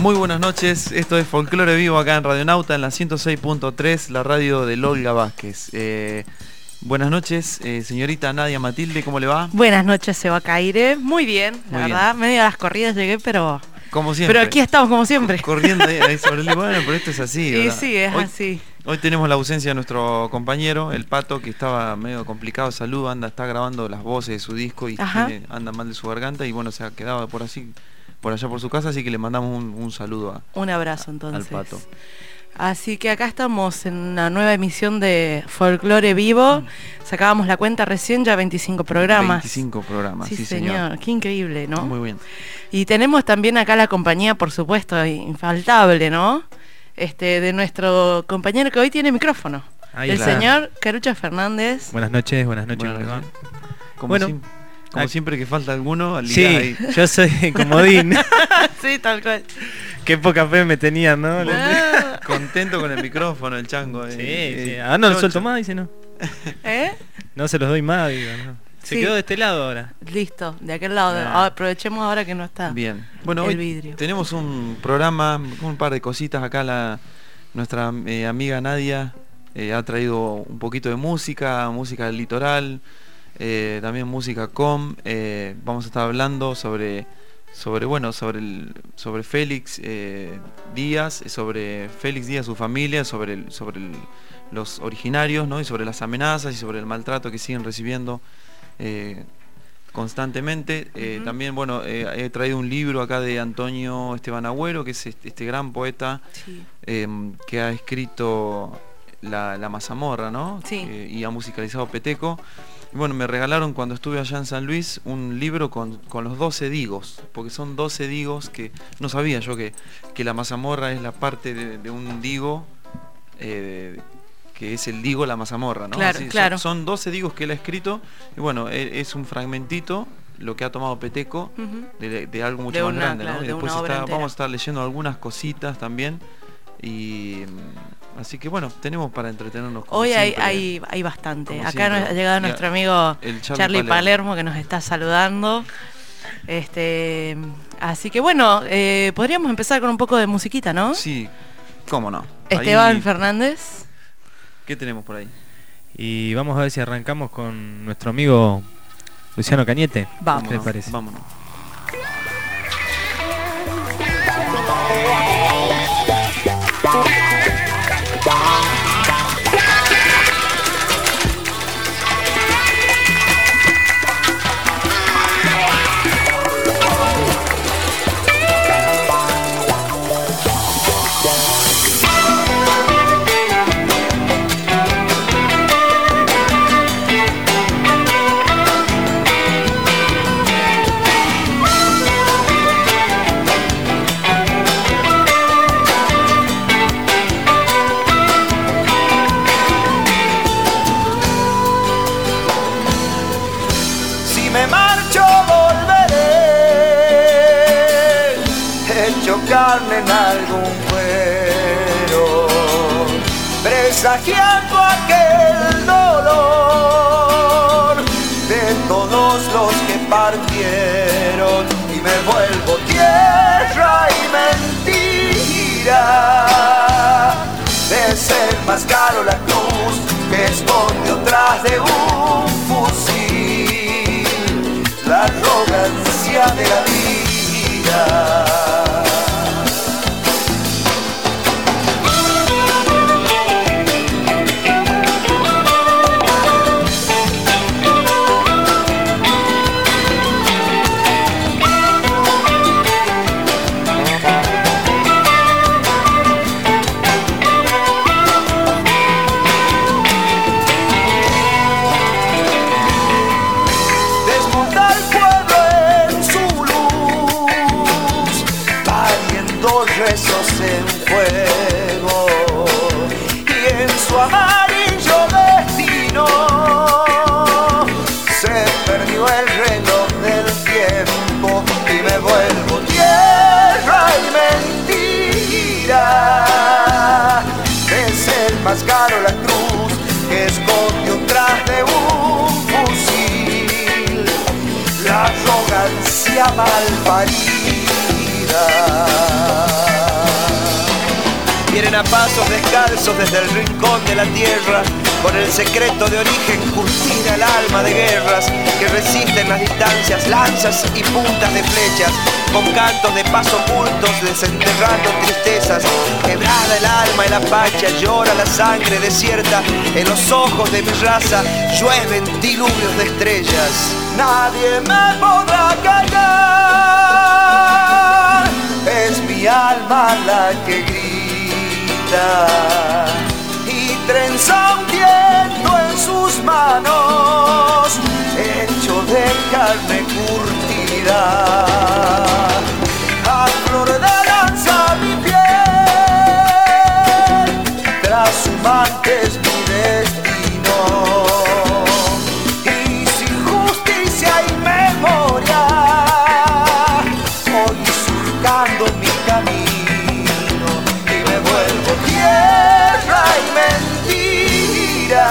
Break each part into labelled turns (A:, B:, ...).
A: Muy buenas noches, esto es Folclore Vivo acá en Radionauta en la 106.3, la radio de Olga Vázquez. Buenas noches, señorita Nadia Matilde, ¿cómo le va?
B: Buenas noches, Seba Caire. Muy bien, la verdad, medio a las corridas llegué, pero...
A: Como siempre.
B: Pero aquí estamos, como siempre.
A: Corriendo ahí sobre el... Bueno, pero esto es así, ¿verdad?
B: Sí, es así.
A: Hoy tenemos la ausencia de nuestro compañero, el Pato, que estaba medio complicado de salud, está grabando las voces de su disco y anda mal de su garganta y bueno, se ha quedado por allá por su casa, así que le mandamos un saludo
B: un abrazo entonces
A: al Pato.
B: Así que acá estamos en una nueva emisión de Folclore Vivo. Sacábamos la cuenta recién, ya 25 programas.
A: 25 programas,
B: sí señor. Qué increíble, ¿no?
A: Muy bien.
B: Y tenemos también acá la compañía, por supuesto, infaltable, ¿no? De nuestro compañero que hoy tiene micrófono. Señor Carucha Fernández.
C: Buenas noches.
A: Como siempre que falta alguno,
C: sí, ahí. Yo soy comodín.
B: Sí, tal cual.
C: Qué poca fe me tenían, ¿no?
A: Contento con el micrófono, el chango.
C: Sí. Ah, no lo suelto más, dice no. No se los doy más, digo, no. Se quedó de este lado ahora.
B: Listo, de aquel lado. Aprovechemos ahora que no está.
A: Bien. Bueno, hoy vidrio. Tenemos un programa, un par de cositas acá. Nuestra amiga Nadia ha traído un poquito de música del litoral, también música vamos a estar hablando sobre Félix Díaz, su familia, sobre los originarios, ¿no? Y sobre las amenazas y sobre el maltrato que siguen recibiendo constantemente. También he traído un libro acá de Antonio Esteban Agüero, que es este gran poeta, sí, que ha escrito la Mazamorra, ¿no? Sí. Y ha musicalizado Peteco. Y bueno, me regalaron cuando estuve allá en San Luis un libro con los 12 digos, porque son 12 digos que no sabía yo que la mazamorra es la parte de un digo, que es el digo la mazamorra, ¿no?
B: Claro,
A: así,
B: claro.
A: Son 12 digos que él ha escrito y bueno, es un fragmentito lo que ha tomado Peteco de algo mucho más grande,
B: claro,
A: ¿no? Y después vamos a estar leyendo algunas cositas también y... Así que bueno, tenemos para entretenernos.
B: Hoy hay bastante. Acá siempre. Ha llegado nuestro amigo Charlie Palermo, que nos está saludando. Así que bueno, podríamos empezar con un poco de musiquita, ¿no?
A: Sí, cómo no.
B: Esteban Fernández.
A: ¿Qué tenemos por ahí?
C: Y vamos a ver si arrancamos con nuestro amigo Luciano Cañete.
B: Vamos.
C: ¿Qué les parece?
A: Vámonos.
D: Carne en algún fuero, presagiando aquel dolor de todos los que partieron, y me vuelvo tierra y mentira. De ser más caro la cruz que esconde atrás de un fusil, la arrogancia de la vida. En fuego y en su amarillo destino se perdió el reloj del tiempo y me vuelvo tierra y mentira. Es el más caro la cruz que esconde atrás de un fusil, la arrogancia malparida. vuelven a pasos descalzos desde el rincón de la tierra, con el secreto de origen curtida el alma de guerras que resisten las distancias, lanzas y puntas de flechas, con cantos de paz ocultos desenterrando tristezas. Quebrada el alma y la pacha, llora la sangre desierta, en los ojos de mi raza llueven diluvios de estrellas. Nadie me podrá callar, es mi alma la que grita y trenza un viento en sus manos, hecho de carne curtida. A flor de lanza mi piel, tras su manto es mi destino. Y sin justicia y memoria, voy surcando mi camino y me vuelvo tierra y mentira.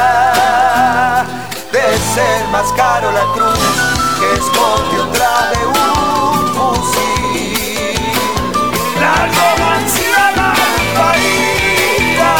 D: Desenmascaro la cruz que esconde otra de un fusil. La romancia la parida.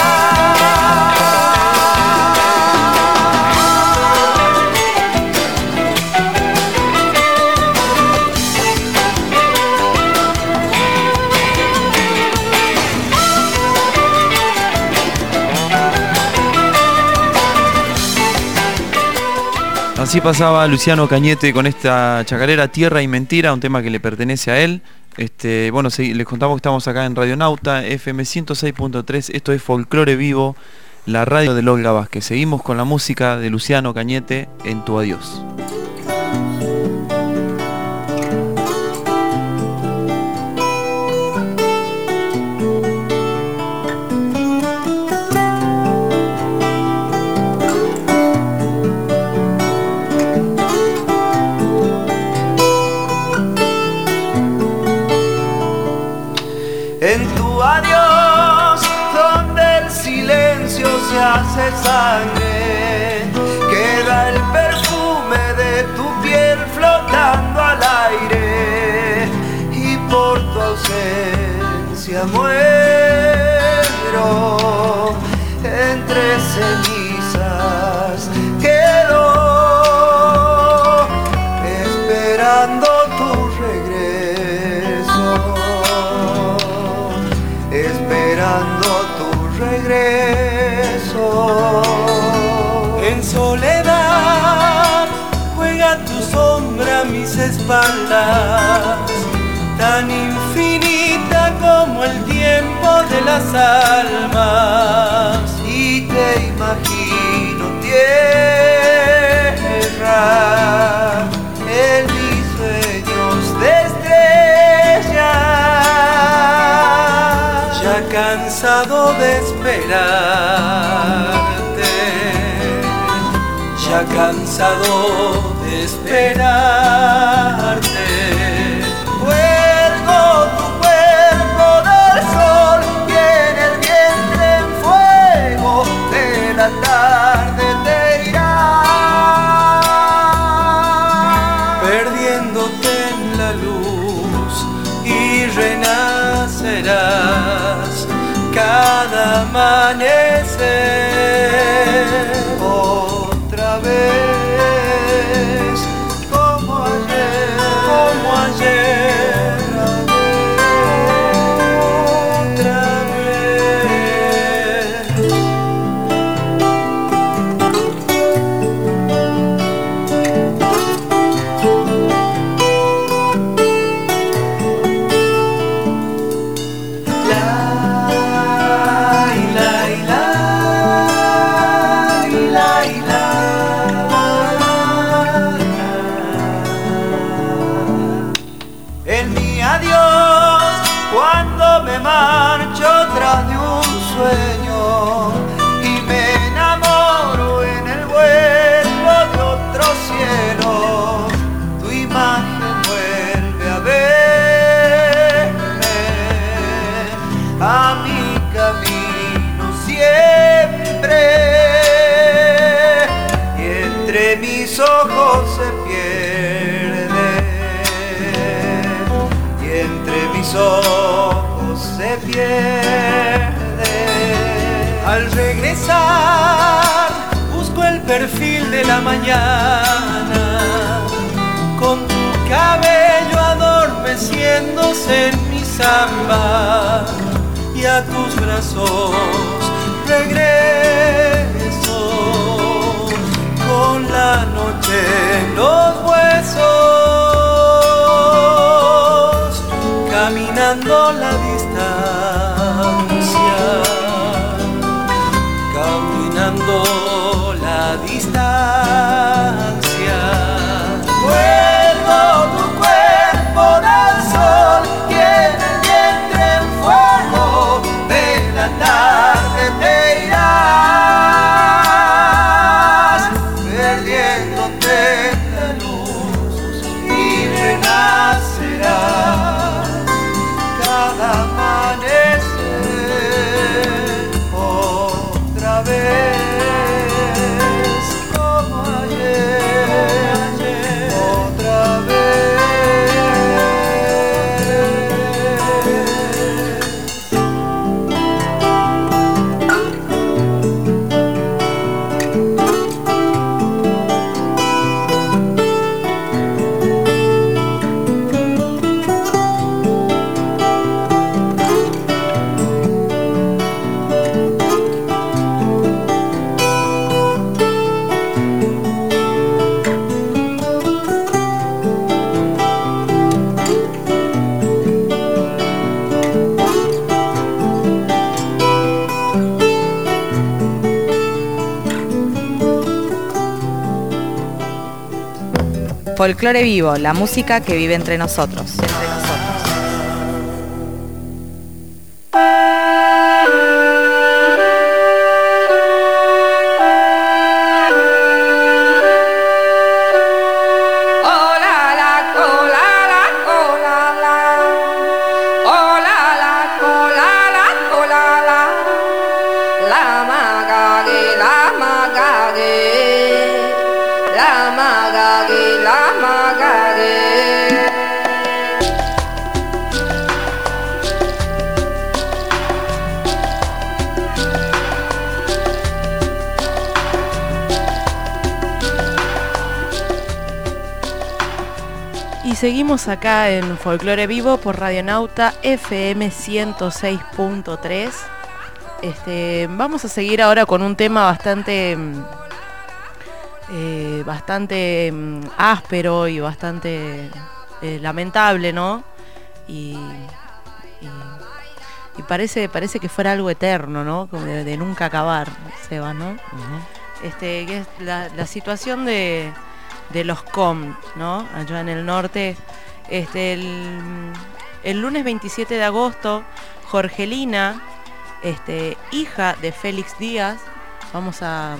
A: Así pasaba Luciano Cañete con esta chacarera Tierra y Mentira, un tema que le pertenece a él. Bueno, les contamos que estamos acá en Radionauta, FM 106.3, esto es Folclore Vivo, la radio de Olga Vázquez. Seguimos con la música de Luciano Cañete en Tu Adiós.
D: Hace sangre, queda el perfume de tu piel flotando al aire, y por tu ausencia muero, entre cenizas quedo esperando tu regreso, esperando tu regreso. En soledad juega tu sombra a mis espaldas, tan infinita como el tiempo de las almas, y te imagino tierra en mis sueños de estrellas, ya cansado de esperarte, ya cansado de esperarte. Cuelgo tu cuerpo del sol y en el vientre en fuego de la tarde te irás, perdiéndote en la luz y renacerás cada amanecer. Otra vez, como ayer, otra vez. Me marcho tras de un sueño y me enamoro en el vuelo de otro cielo. Tu imagen vuelve a verme, a mi camino siempre, y entre mis ojos se pierde, y entre mis ojos se pierde. Al regresar busco el perfil de la mañana, con tu cabello adormeciéndose en mi samba, y a tus brazos regreso con la noche en los huesos, caminando la distancia, caminando la distancia. Vuelvo tu cuerpo al sol y en el vientre en fuego de la tarde te irás, perdiéndote en la luz y renacerás cada amanecer otra vez.
E: Folclore vivo, la música que vive entre nosotros.
B: Seguimos acá en Folclore Vivo por Radionauta FM 106.3. Vamos a seguir ahora con un tema bastante áspero y bastante lamentable, ¿no? Y parece que fuera algo eterno, ¿no? Como de nunca acabar, Seba, ¿no? Que es la situación de los COM, ¿no? Allá en el norte. El lunes 27 de agosto, Jorgelina, hija de Félix Díaz, vamos a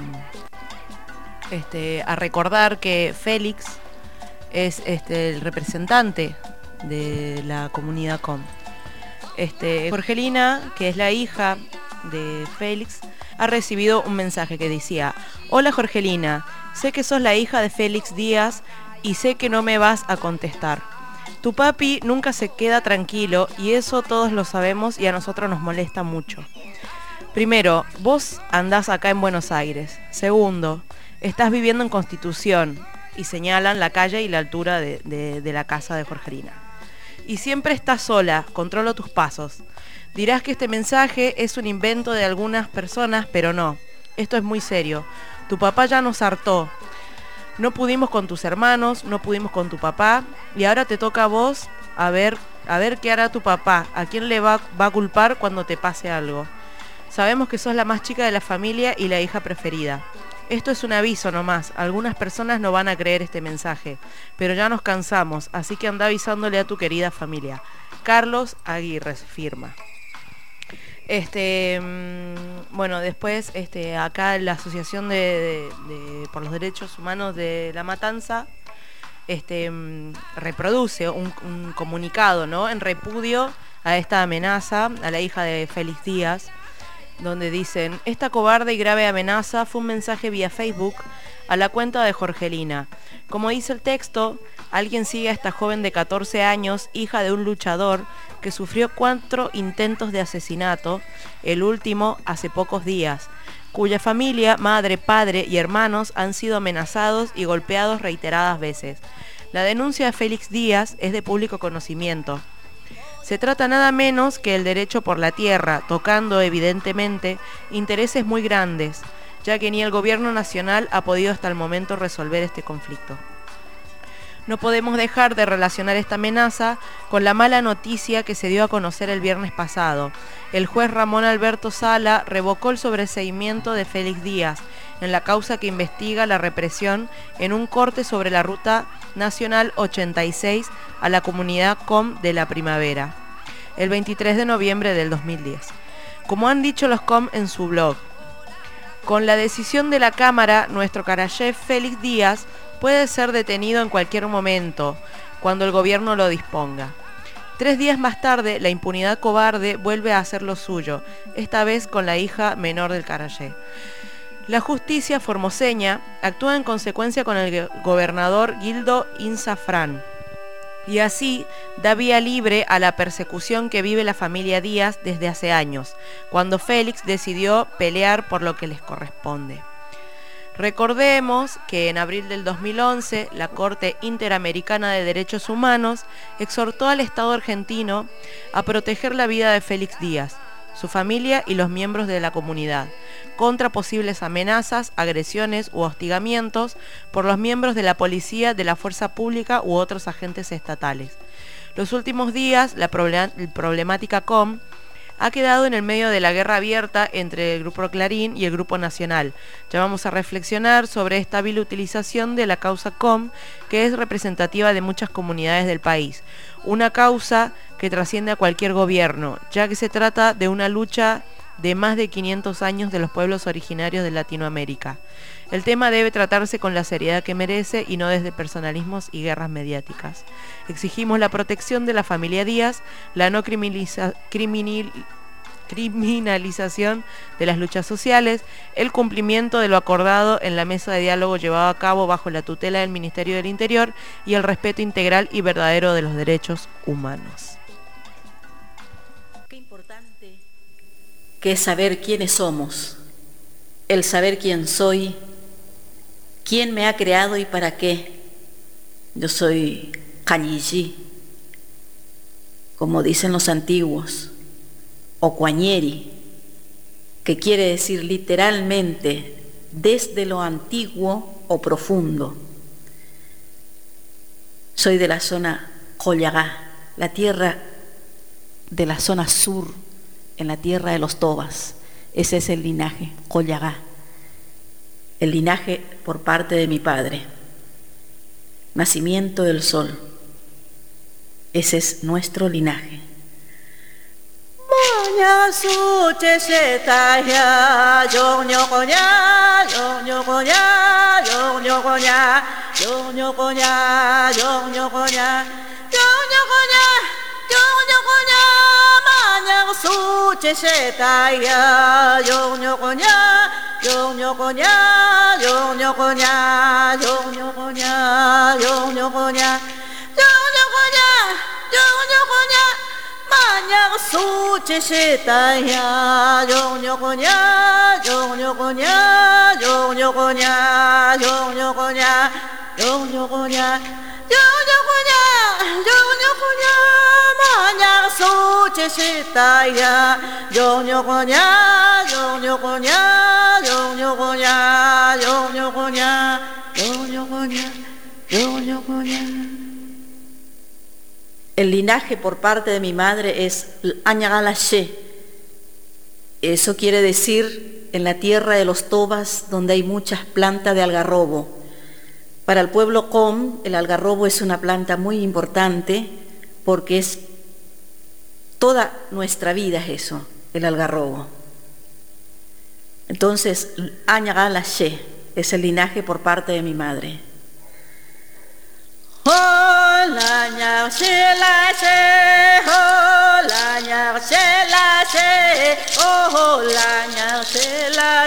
B: recordar que Félix es el representante de la comunidad COM. Jorgelina, que es la hija de Félix, ha recibido un mensaje que decía: hola Jorgelina, sé que sos la hija de Félix Díaz y sé que no me vas a contestar. Tu papi nunca se queda tranquilo y eso todos lo sabemos y a nosotros nos molesta mucho. Primero, vos andás acá en Buenos Aires. Segundo, estás viviendo en Constitución y señalan la calle y la altura de la casa de Jorgelina. Y siempre estás sola, controlo tus pasos. Dirás que este mensaje es un invento de algunas personas, pero no. Esto es muy serio. Tu papá ya nos hartó. No pudimos con tus hermanos, no pudimos con tu papá y ahora te toca a vos a ver qué hará tu papá, a quién le va a culpar cuando te pase algo. Sabemos que sos la más chica de la familia y la hija preferida. Esto es un aviso nomás, algunas personas no van a creer este mensaje, pero ya nos cansamos, así que anda avisándole a tu querida familia. Carlos Aguirre firma. Bueno, después acá la Asociación por los Derechos Humanos de La Matanza reproduce un comunicado, ¿no?, en repudio a esta amenaza a la hija de Félix Díaz. donde dicen: esta cobarde y grave amenaza fue un mensaje vía Facebook a la cuenta de Jorgelina. Como dice el texto, alguien sigue a esta joven de 14 años, hija de un luchador que sufrió 4 intentos de asesinato, el último hace pocos días, cuya familia, madre, padre y hermanos han sido amenazados y golpeados reiteradas veces. La denuncia de Félix Díaz es de público conocimiento. Se trata nada menos que el derecho por la tierra, tocando evidentemente intereses muy grandes, ya que ni el gobierno nacional ha podido hasta el momento resolver este conflicto. No podemos dejar de relacionar esta amenaza con la mala noticia que se dio a conocer el viernes pasado. El juez Ramón Alberto Sala revocó el sobreseimiento de Félix Díaz en la causa que investiga la represión en un corte sobre la Ruta Nacional 86 a la comunidad COM de la Primavera, el 23 de noviembre del 2010. Como han dicho los COM en su blog, con la decisión de la Cámara, nuestro carayé Félix Díaz puede ser detenido en cualquier momento, cuando el gobierno lo disponga. 3 días más tarde, la impunidad cobarde vuelve a hacer lo suyo, esta vez con la hija menor del carayé. La justicia formoseña actúa en consecuencia con el gobernador Gildo Inzafrán, y así da vía libre a la persecución que vive la familia Díaz desde hace años, cuando Félix decidió pelear por lo que les corresponde. Recordemos que en abril del 2011 la Corte Interamericana de Derechos Humanos exhortó al Estado argentino a proteger la vida de Félix Díaz, su familia y los miembros de la comunidad, contra posibles amenazas, agresiones u hostigamientos por los miembros de la policía, de la fuerza pública u otros agentes estatales. Los últimos días, la problemática COM ha quedado en el medio de la guerra abierta entre el Grupo Clarín y el Grupo Nacional. Ya vamos a reflexionar sobre esta vil utilización de la causa COM, que es representativa de muchas comunidades del país. Una causa que trasciende a cualquier gobierno, ya que se trata de una lucha de más de 500 años de los pueblos originarios de Latinoamérica. El tema debe tratarse con la seriedad que merece y no desde personalismos y guerras mediáticas. Exigimos la protección de la familia Díaz, la no criminalización de las luchas sociales, el cumplimiento de lo acordado en la mesa de diálogo llevado a cabo bajo la tutela del Ministerio del Interior y el respeto integral y verdadero de los derechos humanos.
F: Qué importante que es saber quiénes somos, el saber quién soy, quién me ha creado y para qué. Yo soy Cañillí, como dicen los antiguos, o Cuañeri, que quiere decir literalmente desde lo antiguo o profundo. Soy de la zona Collagá, la tierra de la zona sur, en la tierra de los Tobas. Ese es el linaje, Collagá, el linaje por parte de mi padre. Nacimiento del sol, ese es nuestro linaje. El linaje por parte de mi madre es Añagalashe. Eso quiere decir en la tierra de los Tobas, donde hay muchas plantas de algarrobo. Para el pueblo Com, el algarrobo es una planta muy importante porque es toda nuestra vida, es eso, el algarrobo. Entonces, Añagalashe es el linaje por parte de mi madre. Hola, hola,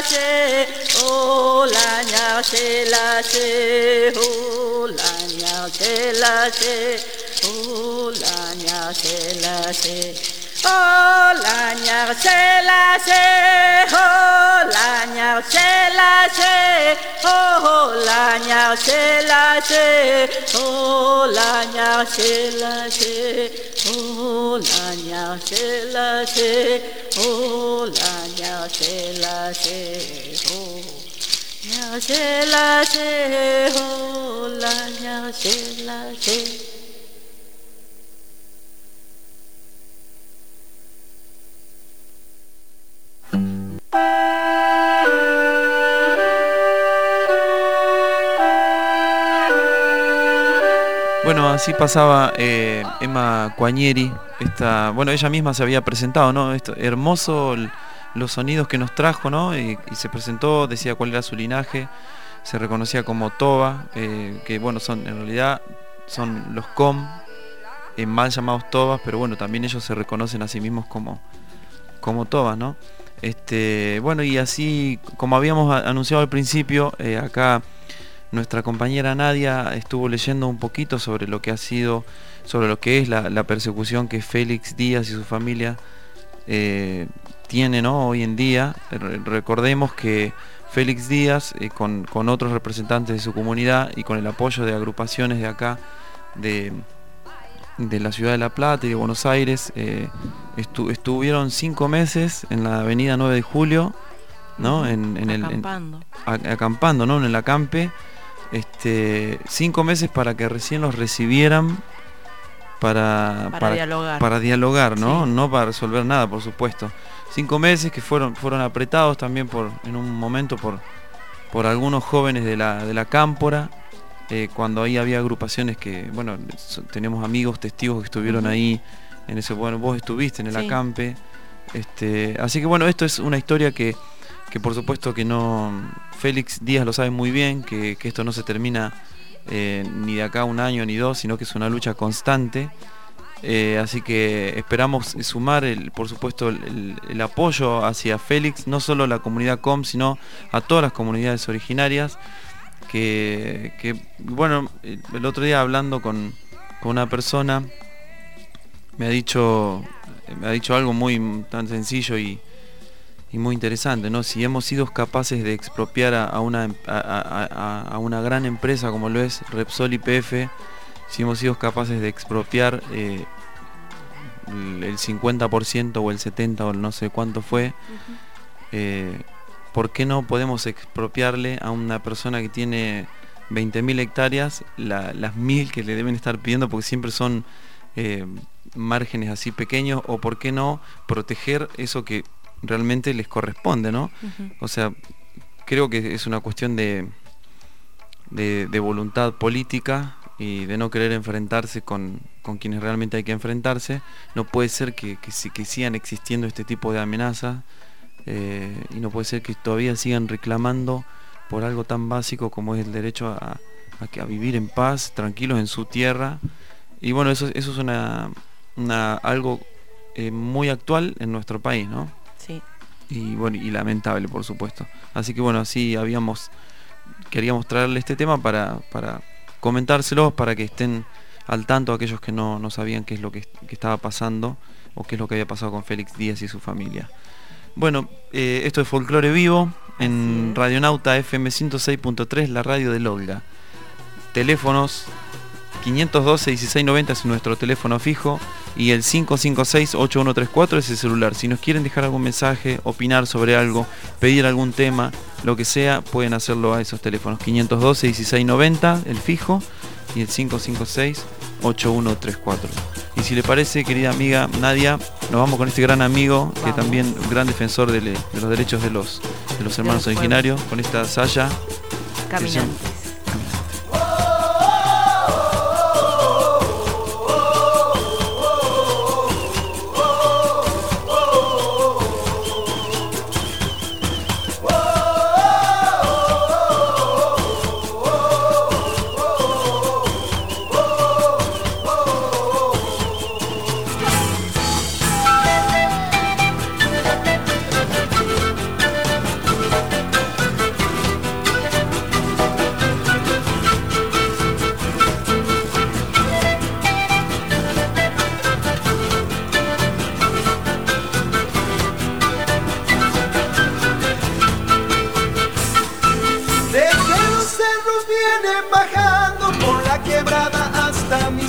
F: Selassie, oh Lanya Selassie, oh Lanya Selassie, oh Lanya Selassie. Oh Lanya Selassie, oh Lanya Selassie, oh Lanya Selassie, oh Lanya Selassie, oh Lanya Selassie, oh Lanya Selassie, oh Lanya Selassie, oh Lanya Selassie.
A: Bueno, así pasaba Emma Cuañeri. Bueno, ella misma se había presentado, ¿no? Hermoso los sonidos que nos trajo, ¿no? Y se presentó, decía cuál era su linaje, se reconocía como Toba, que bueno, en realidad son los Com, mal llamados Tobas, pero bueno, también ellos se reconocen a sí mismos como Tobas, ¿no? Bueno, y así como habíamos anunciado al principio, acá nuestra compañera Nadia estuvo leyendo un poquito sobre lo que ha sido, sobre lo que es la persecución que Félix Díaz y su familia tiene, ¿no? Hoy en día. Recordemos que Félix Díaz, con otros representantes de su comunidad y con el apoyo de agrupaciones de acá, de la ciudad de La Plata y de Buenos Aires, estuvieron 5 meses en la avenida 9 de Julio, ¿no? Acampando, ¿no? En el acampe, 5 meses para que recién los recibieran para dialogar, ¿no? Sí. No para resolver nada, por supuesto. 5 meses que fueron apretados también en un momento por algunos jóvenes de la cámpora. Cuando ahí había agrupaciones que, bueno, tenemos amigos, testigos que estuvieron ahí en ese, bueno, vos estuviste en el acampe, así que bueno, esto es una historia que por supuesto que no, Félix Díaz lo sabe muy bien, que esto no se termina ni de acá 1 año ni 2, sino que es una lucha constante, así que esperamos sumar por supuesto el apoyo hacia Félix, no solo la comunidad Com, sino a todas las comunidades originarias. Que bueno, el otro día hablando con una persona me ha dicho algo muy tan sencillo y muy interesante, ¿no? Si hemos sido capaces de expropiar a una gran empresa como lo es Repsol YPF, si hemos sido capaces de expropiar el 50% o el 70% o no sé cuánto fue, ¿por qué no podemos expropiarle a una persona que tiene 20.000 hectáreas las 1.000 que le deben estar pidiendo, porque siempre son márgenes así pequeños? O por qué no proteger eso que realmente les corresponde, ¿no? O sea, creo que es una cuestión de voluntad política y de no querer enfrentarse con quienes realmente hay que enfrentarse. No puede ser que sigan existiendo este tipo de amenazas. Y no puede ser que todavía sigan reclamando por algo tan básico como es el derecho a vivir en paz, tranquilos en su tierra. Y bueno, eso es algo muy actual en nuestro país, ¿no?
B: Sí.
A: Y bueno, y lamentable, por supuesto. Así que bueno, así queríamos traerle este tema para comentárselos, para que estén al tanto aquellos que no sabían qué es lo que estaba pasando o qué es lo que había pasado con Félix Díaz y su familia. Bueno, esto es Folclore Vivo en Radionauta FM 106.3, la radio del Olga. Teléfonos 512-1690 es nuestro teléfono fijo y el 556-8134 es el celular. Si nos quieren dejar algún mensaje, opinar sobre algo, pedir algún tema, lo que sea, pueden hacerlo a esos teléfonos. 512-1690 el fijo y el 556-8134. Y si le parece, querida amiga Nadia, nos vamos con este gran amigo, que también un gran defensor de los derechos de los hermanos originarios, con esta Saya.
B: Caminantes.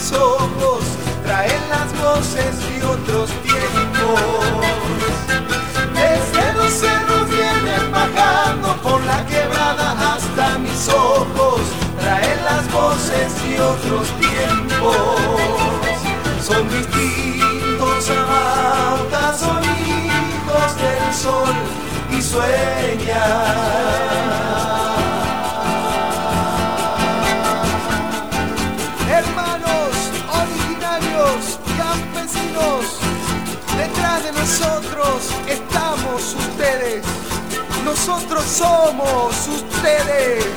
G: mis ojos traen las voces de otros tiempos. Desde los cerros vienen bajando por la quebrada hasta mis ojos traen las voces de otros tiempos. Son distintos amautas, son hijos del sol y sueñan. Campesinos, detrás de nosotros estamos ustedes, nosotros somos ustedes,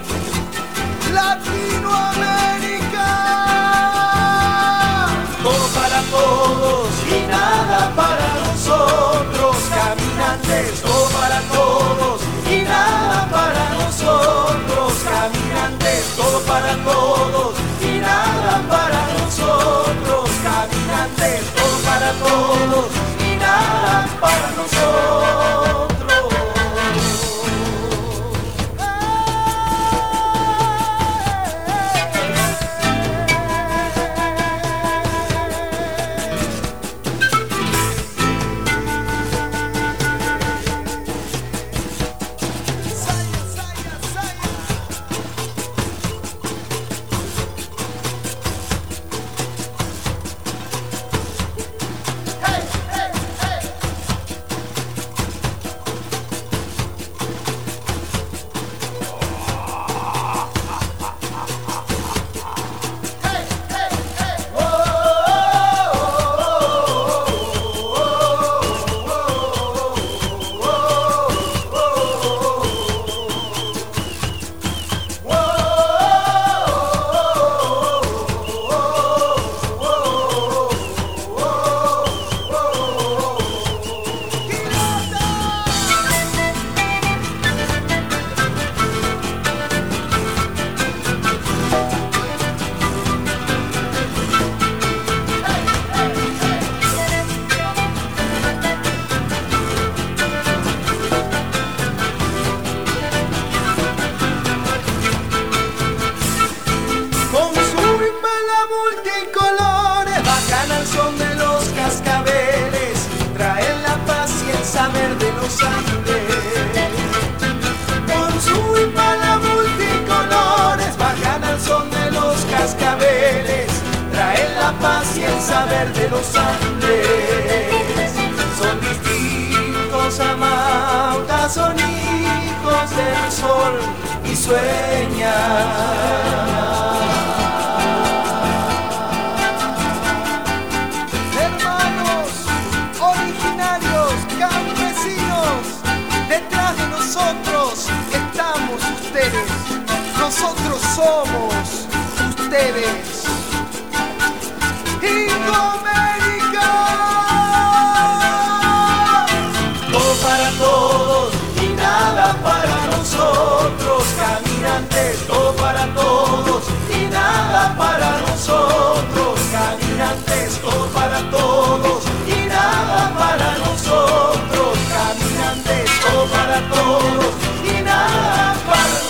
G: Latinoamérica. Todo para todos y nada para nosotros, caminantes. Todo para todos y nada para nosotros, caminantes. Todo para todos y nada para nosotros, caminantes. Todo para todos y nada para nosotros. Saber de los Andes, son distintos amautas, son hijos del sol y sueñan. Hermanos, originarios, campesinos, detrás de nosotros estamos ustedes, nosotros somos ustedes. América. Todo para todos y nada para nosotros, caminantes. Todo para todos y nada para nosotros, caminantes. Todo para todos y nada para nosotros, caminantes. Todo para todos y nada para nosotros.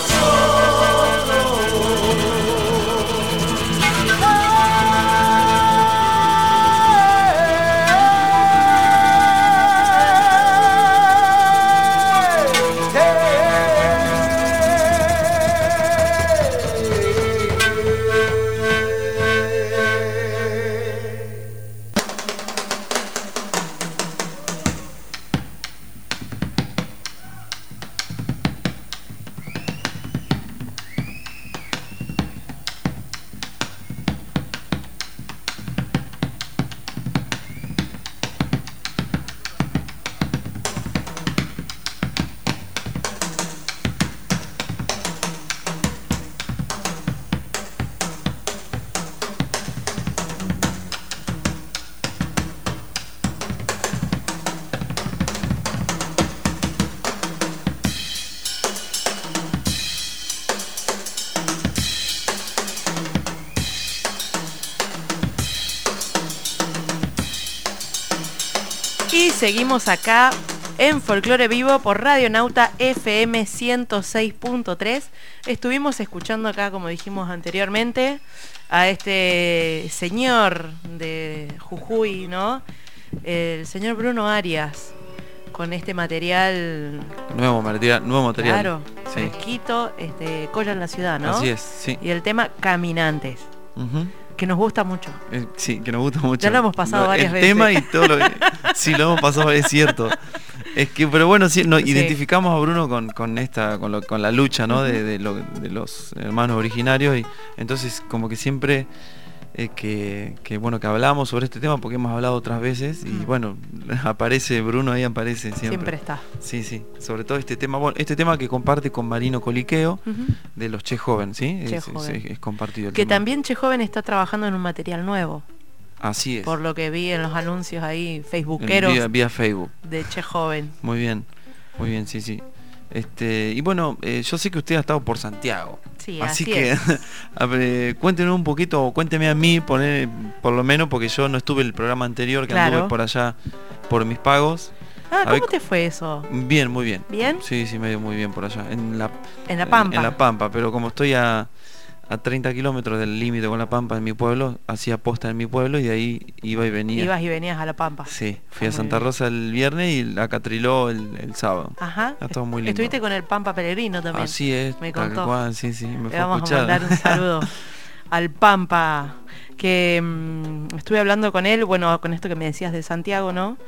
B: Y seguimos acá en Folclore Vivo por Radio Nauta FM 106.3. Estuvimos escuchando acá, como dijimos anteriormente, a este señor de Jujuy, ¿no? El señor Bruno Arias, con este material.
A: Nuevo material.
B: Claro,
A: sí.
B: Fresquito, Colla en la Ciudad, ¿no?
A: Así es, sí.
B: Y el tema Caminantes. Que nos gusta mucho.
A: Sí, que nos gusta mucho.
B: Ya lo hemos pasado varias veces.
A: El tema y todo lo que... Sí, lo hemos pasado, es cierto. Es que, pero bueno, sí, identificamos a Bruno con la lucha, ¿no? de los hermanos originarios, y entonces como que siempre que hablamos sobre este tema, porque hemos hablado otras veces, y bueno, aparece Bruno, ahí aparece siempre.
B: Siempre está.
A: Sí, sobre todo este tema que comparte con Marino Coliqueo, de los Che Joven, ¿sí? Es compartido el
B: que
A: tema.
B: También Che Joven está trabajando en un material nuevo.
A: Así es.
B: Por lo que vi en los anuncios ahí, facebookeros.
A: Vía Facebook.
B: De Che Joven.
A: Muy bien, sí. Y bueno, yo sé que usted ha estado por Santiago.
B: Sí,
A: así que cuéntenos un poquito, o cuénteme a mí, por lo menos, porque yo no estuve en el programa anterior, que anduve por allá por mis pagos.
B: ¿Cómo te fue eso?
A: Bien, muy bien.
B: ¿Bien?
A: Sí, me dio muy bien por allá. En la
B: Pampa.
A: En La Pampa, pero como estoy a 30 kilómetros del límite con La Pampa en mi pueblo, hacía posta en mi pueblo y de ahí iba y venía.
B: Ibas y venías a La Pampa.
A: Sí, fui a Santa Rosa el viernes y a Catriló el sábado.
B: Ajá.
A: Todo muy lindo.
B: Estuviste con el Pampa Peregrino también.
A: Así es,
B: me contó.
A: Cual, sí, me fue
B: vamos a mandar un saludo al Pampa, que estuve hablando con él, bueno, con esto que me decías de Santiago, ¿no?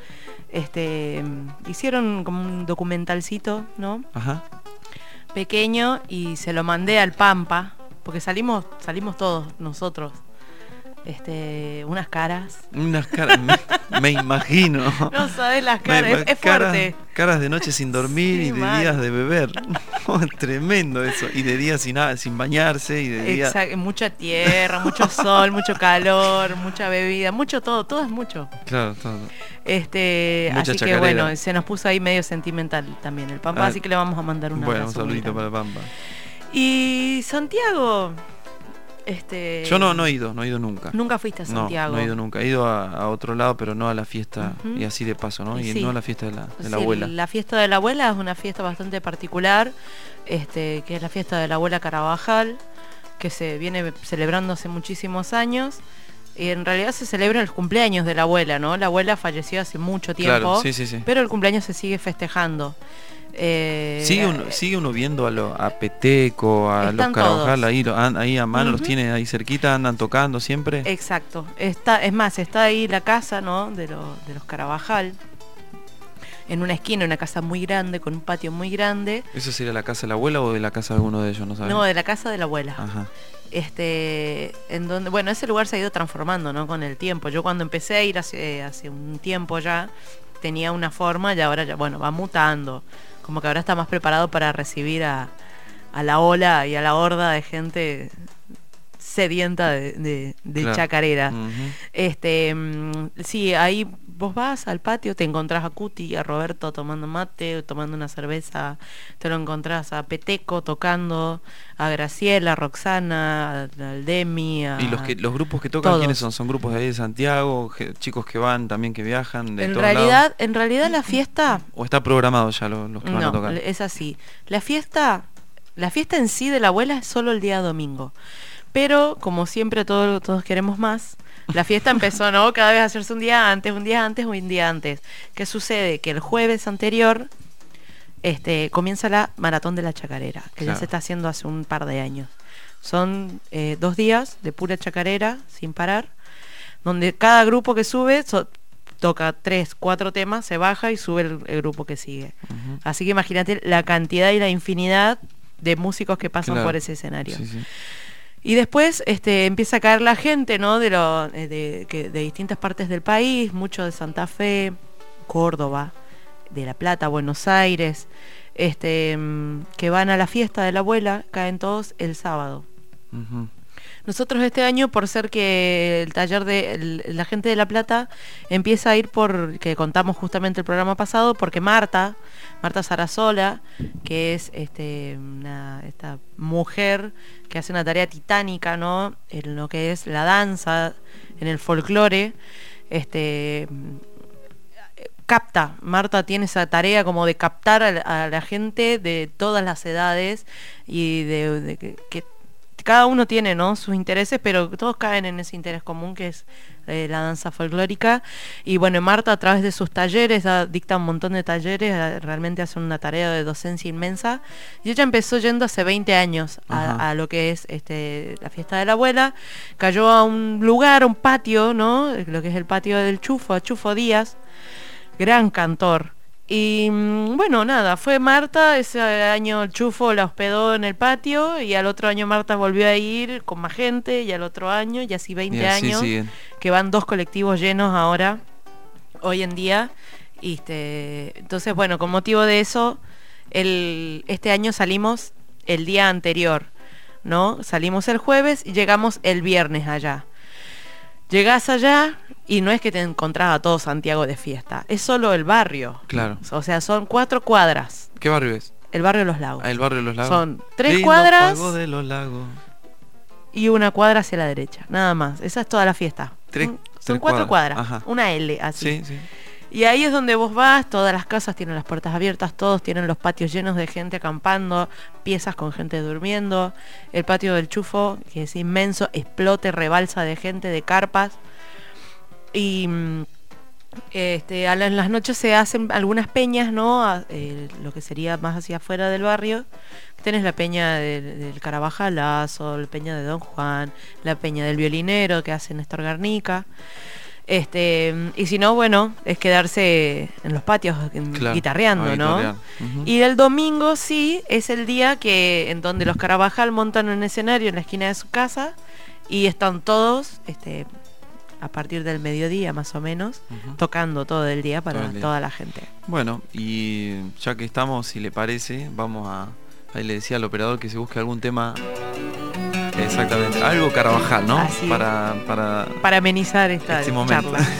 B: Hicieron como un documentalcito, ¿no?
A: Ajá.
B: Pequeño, y se lo mandé al Pampa, porque salimos todos nosotros. Unas caras.
A: Me imagino.
B: No sabes las caras, es fuerte.
A: Caras de noche sin dormir, sí, y de días de beber. Tremendo eso. Y de días sin bañarse, y de días...
B: Mucha tierra, mucho sol, mucho calor, mucha bebida, mucho todo es mucho.
A: Claro, todo.
B: Así chacarera. Que bueno, se nos puso ahí medio sentimental también el Pampa, así que le vamos a mandar un abrazo.
A: Un saludito para el Pampa.
B: Y Santiago,
A: yo no he ido nunca.
B: Nunca fuiste a Santiago.
A: No he ido nunca. He ido a otro lado, pero no a la fiesta, y así de paso, ¿no? Y no a la fiesta de la abuela.
B: La fiesta de la abuela es una fiesta bastante particular, que es la fiesta de la abuela Carabajal, que se viene celebrando hace muchísimos años. Y en realidad se celebra el cumpleaños de la abuela, ¿no? La abuela falleció hace mucho tiempo,
A: claro, sí.
B: Pero el cumpleaños se sigue festejando.
A: Sigue uno viendo a Peteco, a los Carabajal ahí a mano, los tiene ahí cerquita, andan tocando siempre.
B: Exacto. Está ahí la casa, ¿no? de los Carabajal, en una esquina, una casa muy grande, con un patio muy grande.
A: ¿Eso sería la casa de la abuela o de la casa de alguno de ellos? No sabemos.
B: No, de la casa de la abuela.
A: Ajá.
B: En donde, bueno, ese lugar se ha ido transformando, ¿no? Con el tiempo. Yo cuando empecé a ir hace un tiempo ya, tenía una forma, y ahora ya, bueno, va mutando. Como que ahora está más preparado para recibir a la ola y a la horda de gente sedienta de claro. Chacarera. Sí, ahí vos vas al patio, te encontrás a Cuti, a Roberto tomando mate, tomando una cerveza, te lo encontrás a Peteco tocando, a Graciela, a Roxana, al Demi,
A: ¿Y los grupos que tocan quiénes son? ¿Son grupos de ahí de Santiago? ¿Chicos que van también, que viajan de todos lados?
B: En realidad la fiesta...
A: ¿O está programado ya los que van a tocar?
B: No, es así. La fiesta en sí de la abuela es solo el día domingo. Pero, como siempre, todos queremos más. La fiesta empezó, ¿no? Cada vez a hacerse un día antes. ¿Qué sucede? Que el jueves anterior comienza la Maratón de la Chacarera, que claro. Ya se está haciendo hace un par de años. Son 2 días de pura chacarera, sin parar, donde cada grupo que sube toca 3, 4 temas, se baja y sube el grupo que sigue. Uh-huh. Así que imagínate la cantidad y la infinidad de músicos que pasan claro. por ese escenario. Sí. Y después empieza a caer la gente, ¿no? De distintas partes del país, mucho de Santa Fe, Córdoba, de La Plata, Buenos Aires, que van a la fiesta de la abuela, caen todos el sábado. Uh-huh. Nosotros este año, por ser que el taller de la gente de La Plata empieza a ir que contamos justamente el programa pasado, porque Marta Sarasola, que es esta mujer que hace una tarea titánica, ¿no? En lo que es la danza, en el folclore, capta. Marta tiene esa tarea como de captar a la gente de todas las edades y de que cada uno tiene, ¿no?, sus intereses, pero todos caen en ese interés común que es la danza folclórica. Y bueno, Marta a través de sus talleres dicta un montón de talleres, realmente hace una tarea de docencia inmensa. Y ella empezó yendo hace 20 años a lo que es la fiesta de la abuela. Cayó a un lugar, a un patio, ¿no?, lo que es el patio del Chufo, a Chufo Díaz, gran cantor. Y bueno, nada, fue Marta, ese año el Chufo la hospedó en el patio y al otro año Marta volvió a ir con más gente y al otro año, y así 20 años, que van 2 colectivos llenos ahora, hoy en día. Entonces, bueno, con motivo de eso, este año salimos el día anterior, ¿no? Salimos el jueves y llegamos el viernes allá. Llegás allá y no es que te encontrás a todo Santiago de fiesta, es solo el barrio.
A: Claro.
B: O sea, son 4 cuadras.
A: ¿Qué barrio es?
B: El barrio de Los Lagos.
A: El barrio de Los Lagos.
B: Son 3 cuadras
A: Pago de Los Lagos.
B: Y 1 cuadra hacia la derecha, nada más. Esa es toda la fiesta. Son 4 cuadras.
A: Ajá.
B: Una L, así.
A: Sí, sí.
B: Y ahí es donde vos vas, todas las casas tienen las puertas abiertas, todos tienen los patios llenos de gente acampando, piezas con gente durmiendo. El patio del Chufo, que es inmenso, explote, rebalsa de gente, de carpas. Y en las noches se hacen algunas peñas, ¿no? Lo que sería más hacia afuera del barrio. Tenés la peña del Carabajalazo, la peña de Don Juan, la peña del violinero que hace Néstor Garnica. Y si no, bueno, es quedarse en los patios guitarreando, ¿no? Uh-huh. Y el domingo sí es el día en donde los Carabajal montan un escenario en la esquina de su casa y están todos a partir del mediodía más o menos, tocando todo el día para toda la gente.
A: Bueno, y ya que estamos, si le parece, ahí le decía al operador que se busque algún tema. Exactamente, algo Carabajal, ¿no?
B: Así
A: para
B: amenizar esta
A: momento.
B: Charla.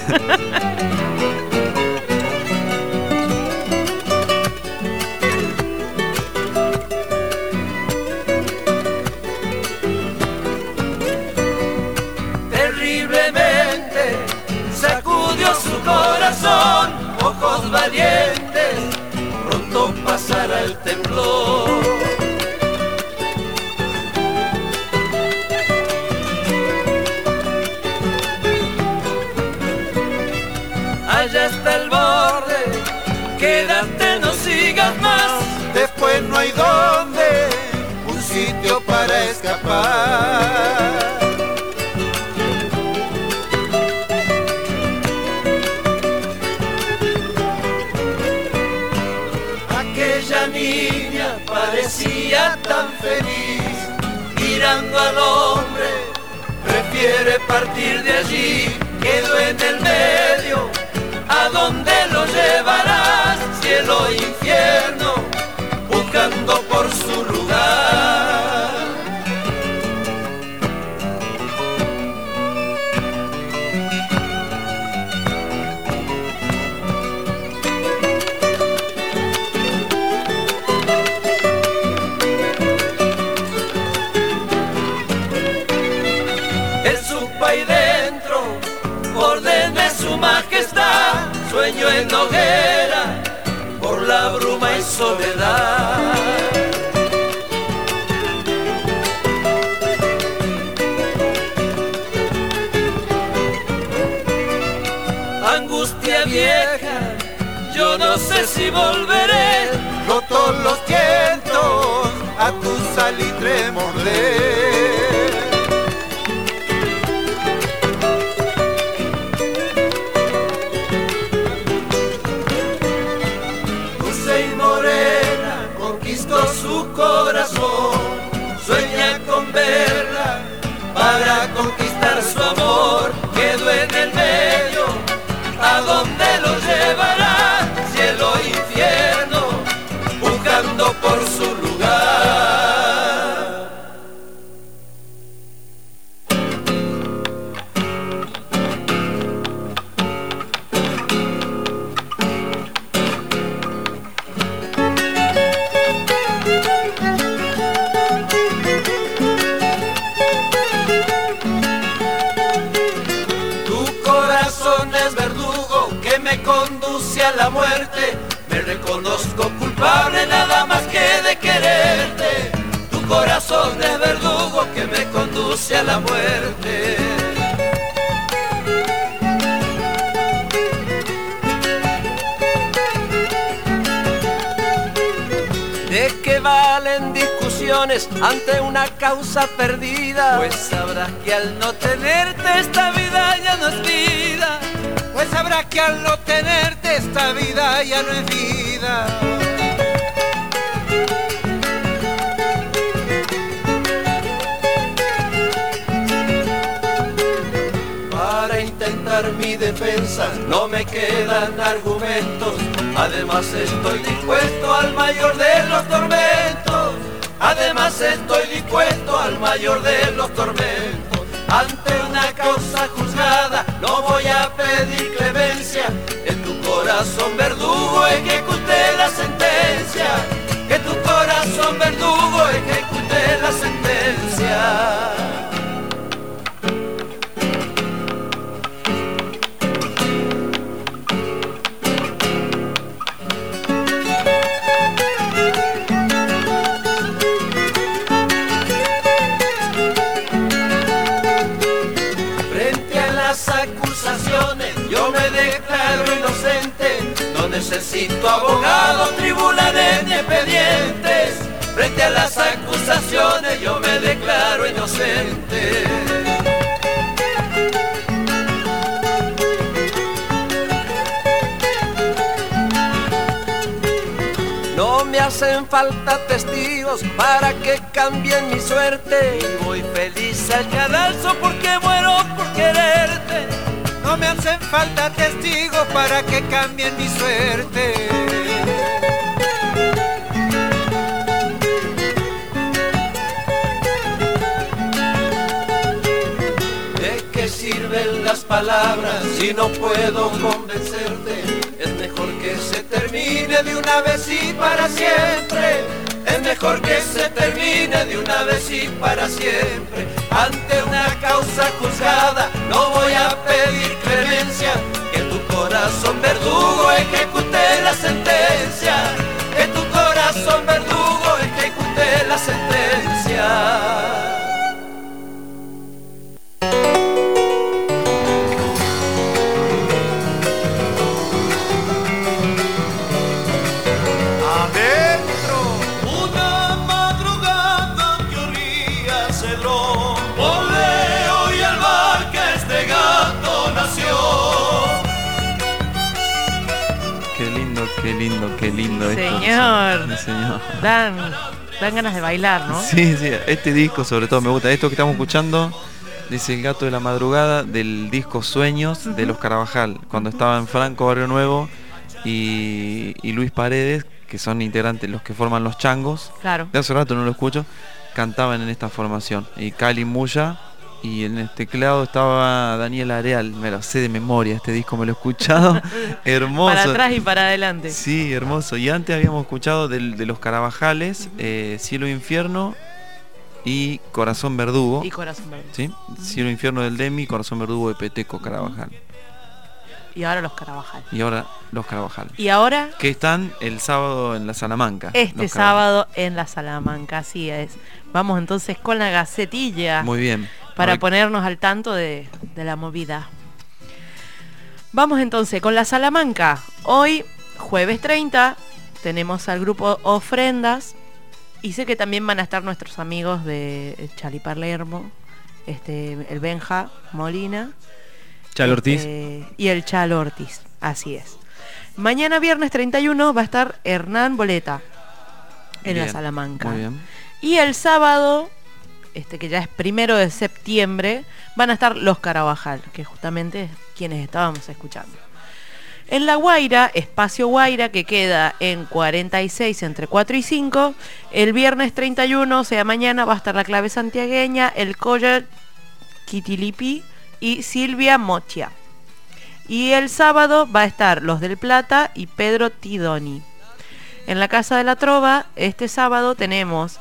G: Terriblemente sacudió su corazón, ojos valientes, pronto pasará el temblor. Allá está el borde, quédate, no sigas más. Después no hay dónde, un sitio para escapar. Aquella niña parecía tan feliz, mirando al hombre, prefiere partir de allí, quedó en el medio. ¿A dónde lo llevarás? Cielo e infierno, buscando por su lugar. En su país dentro, ordene su majestad, sueño en hoguera por la bruma y soledad. Angustia vieja, yo no sé si volveré, rotos los tientos, a tu salitre morder. Su corazón sueña con verla para conquistar su amor, quedó en el medio. ¿A dónde lo llevará? Cielo e infierno, buscando por su lugar. hacia la muerte. Me reconozco culpable nada más que de quererte. Tu corazón es verdugo que me conduce a la muerte. ¿De qué valen discusiones ante una causa perdida? Pues sabrás que al no tenerte esta vida ya no es vida. Pues sabrás que al no tenerte esta vida ya no es vida. Para intentar mi defensa no me quedan argumentos. Además estoy dispuesto al mayor de los tormentos. Además estoy dispuesto al mayor de los tormentos. Ante una causa juzgada no voy a pedir clemencia. En tu corazón verdugo ejecute la sentencia. Que tu corazón verdugo ejecute la sentencia. Yo me declaro inocente, no necesito abogado, tribunales ni expedientes. Frente a las acusaciones yo me declaro inocente. No me hacen falta testigos para que cambien mi suerte. Y voy feliz al cadalso porque muero por quererte. No me hacen falta testigos para que cambien mi suerte. ¿De qué sirven las palabras si no puedo convencerte? Es mejor que se termine de una vez y para siempre. Es mejor que se termine de una vez y para siempre. Ante una causa juzgada no voy a pedir clemencia. Que tu corazón verdugo ejecute la sentencia. Que tu corazón verdugo ejecute la sentencia.
A: Qué lindo
B: señor.
A: esto. Señor.
B: Dan ganas de bailar, ¿no?
A: Sí, este disco sobre todo me gusta. Esto que estamos escuchando dice El Gato de la Madrugada del disco Sueños de los Carabajal, cuando estaban Franco Barrio Nuevo y Luis Paredes, que son integrantes, los que forman Los Changos.
B: Claro.
A: De hace rato no lo escucho, cantaban en esta formación. Y Cali Muya. Y en el teclado estaba Daniel Areal, me lo sé de memoria, este disco me lo he escuchado, hermoso.
B: Para atrás y para adelante.
A: Sí, hermoso. Y antes habíamos escuchado de los Carabajales, Cielo e Infierno y Corazón Verdugo.
B: Y Corazón Verdugo.
A: ¿Sí? Cielo e Infierno del Demi, Corazón Verdugo de Peteco Carabajal.
B: Y ahora los Carabajal.
A: Y ahora que están el sábado en la Salamanca.
B: Este sábado en la Salamanca, así es. Vamos entonces con la gacetilla.
A: Muy bien.
B: Para ponernos al tanto de la movida. Vamos entonces con la Salamanca. Hoy, jueves 30, tenemos al grupo Ofrendas. Y sé que también van a estar nuestros amigos de Chali Palermo, el Benja Molina.
C: Chal Ortiz.
B: Y el Chal Ortiz, así es. Mañana viernes 31 va a estar Hernán Boleta en la Salamanca.
A: Muy bien.
B: Y el sábado, que ya es 1 de septiembre, van a estar los Carabajal, que justamente es quienes estábamos escuchando. En La Guaira, Espacio Guaira, que queda en 46 entre 4 y 5, el viernes 31, o sea mañana, va a estar La Clave Santiagueña, El Collar Kitilipi y Silvia Mochia. Y el sábado va a estar Los del Plata y Pedro Tidoni. En la Casa de la Trova, este sábado tenemos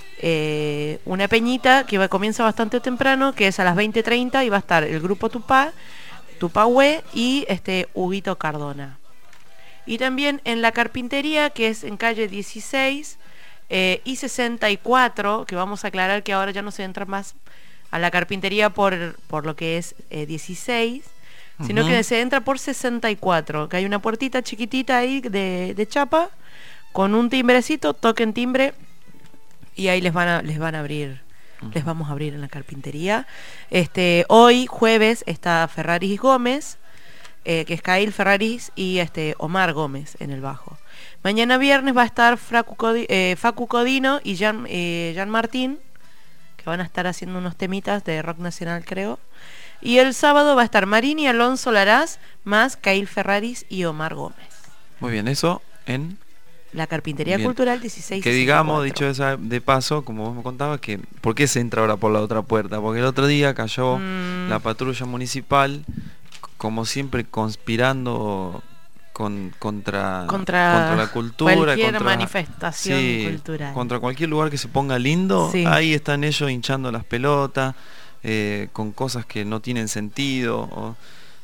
B: una peñita que comienza bastante temprano, que es a las 20:30, y va a estar el grupo Tupahue y Huguito Cardona. Y también en la carpintería, que es en calle 16 y 64, que vamos a aclarar que ahora ya no se entra más a la carpintería por lo que es 16, sino que se entra por 64, que hay una puertita chiquitita ahí de chapa, con un timbrecito, toquen timbre, y ahí les van a abrir. Les vamos a abrir en la carpintería. Hoy, jueves, está Ferraris Gómez, que es Kail Ferraris, y Omar Gómez en el bajo. Mañana viernes va a estar Facu Codino y Jan Martín, que van a estar haciendo unos temitas de rock nacional, creo. Y el sábado va a estar Marini, Alonso Laraz, más Kail Ferraris y Omar Gómez.
A: Muy bien, eso en...
B: La Carpintería Cultural 16.
A: Que digamos, dicho de paso, como vos me contabas, que ¿por qué se entra ahora por la otra puerta? Porque el otro día cayó la patrulla municipal, como siempre conspirando contra la cultura,
B: cualquier manifestación cultural,
A: contra cualquier lugar que se ponga lindo. Sí. Ahí están ellos hinchando las pelotas con cosas que no tienen sentido.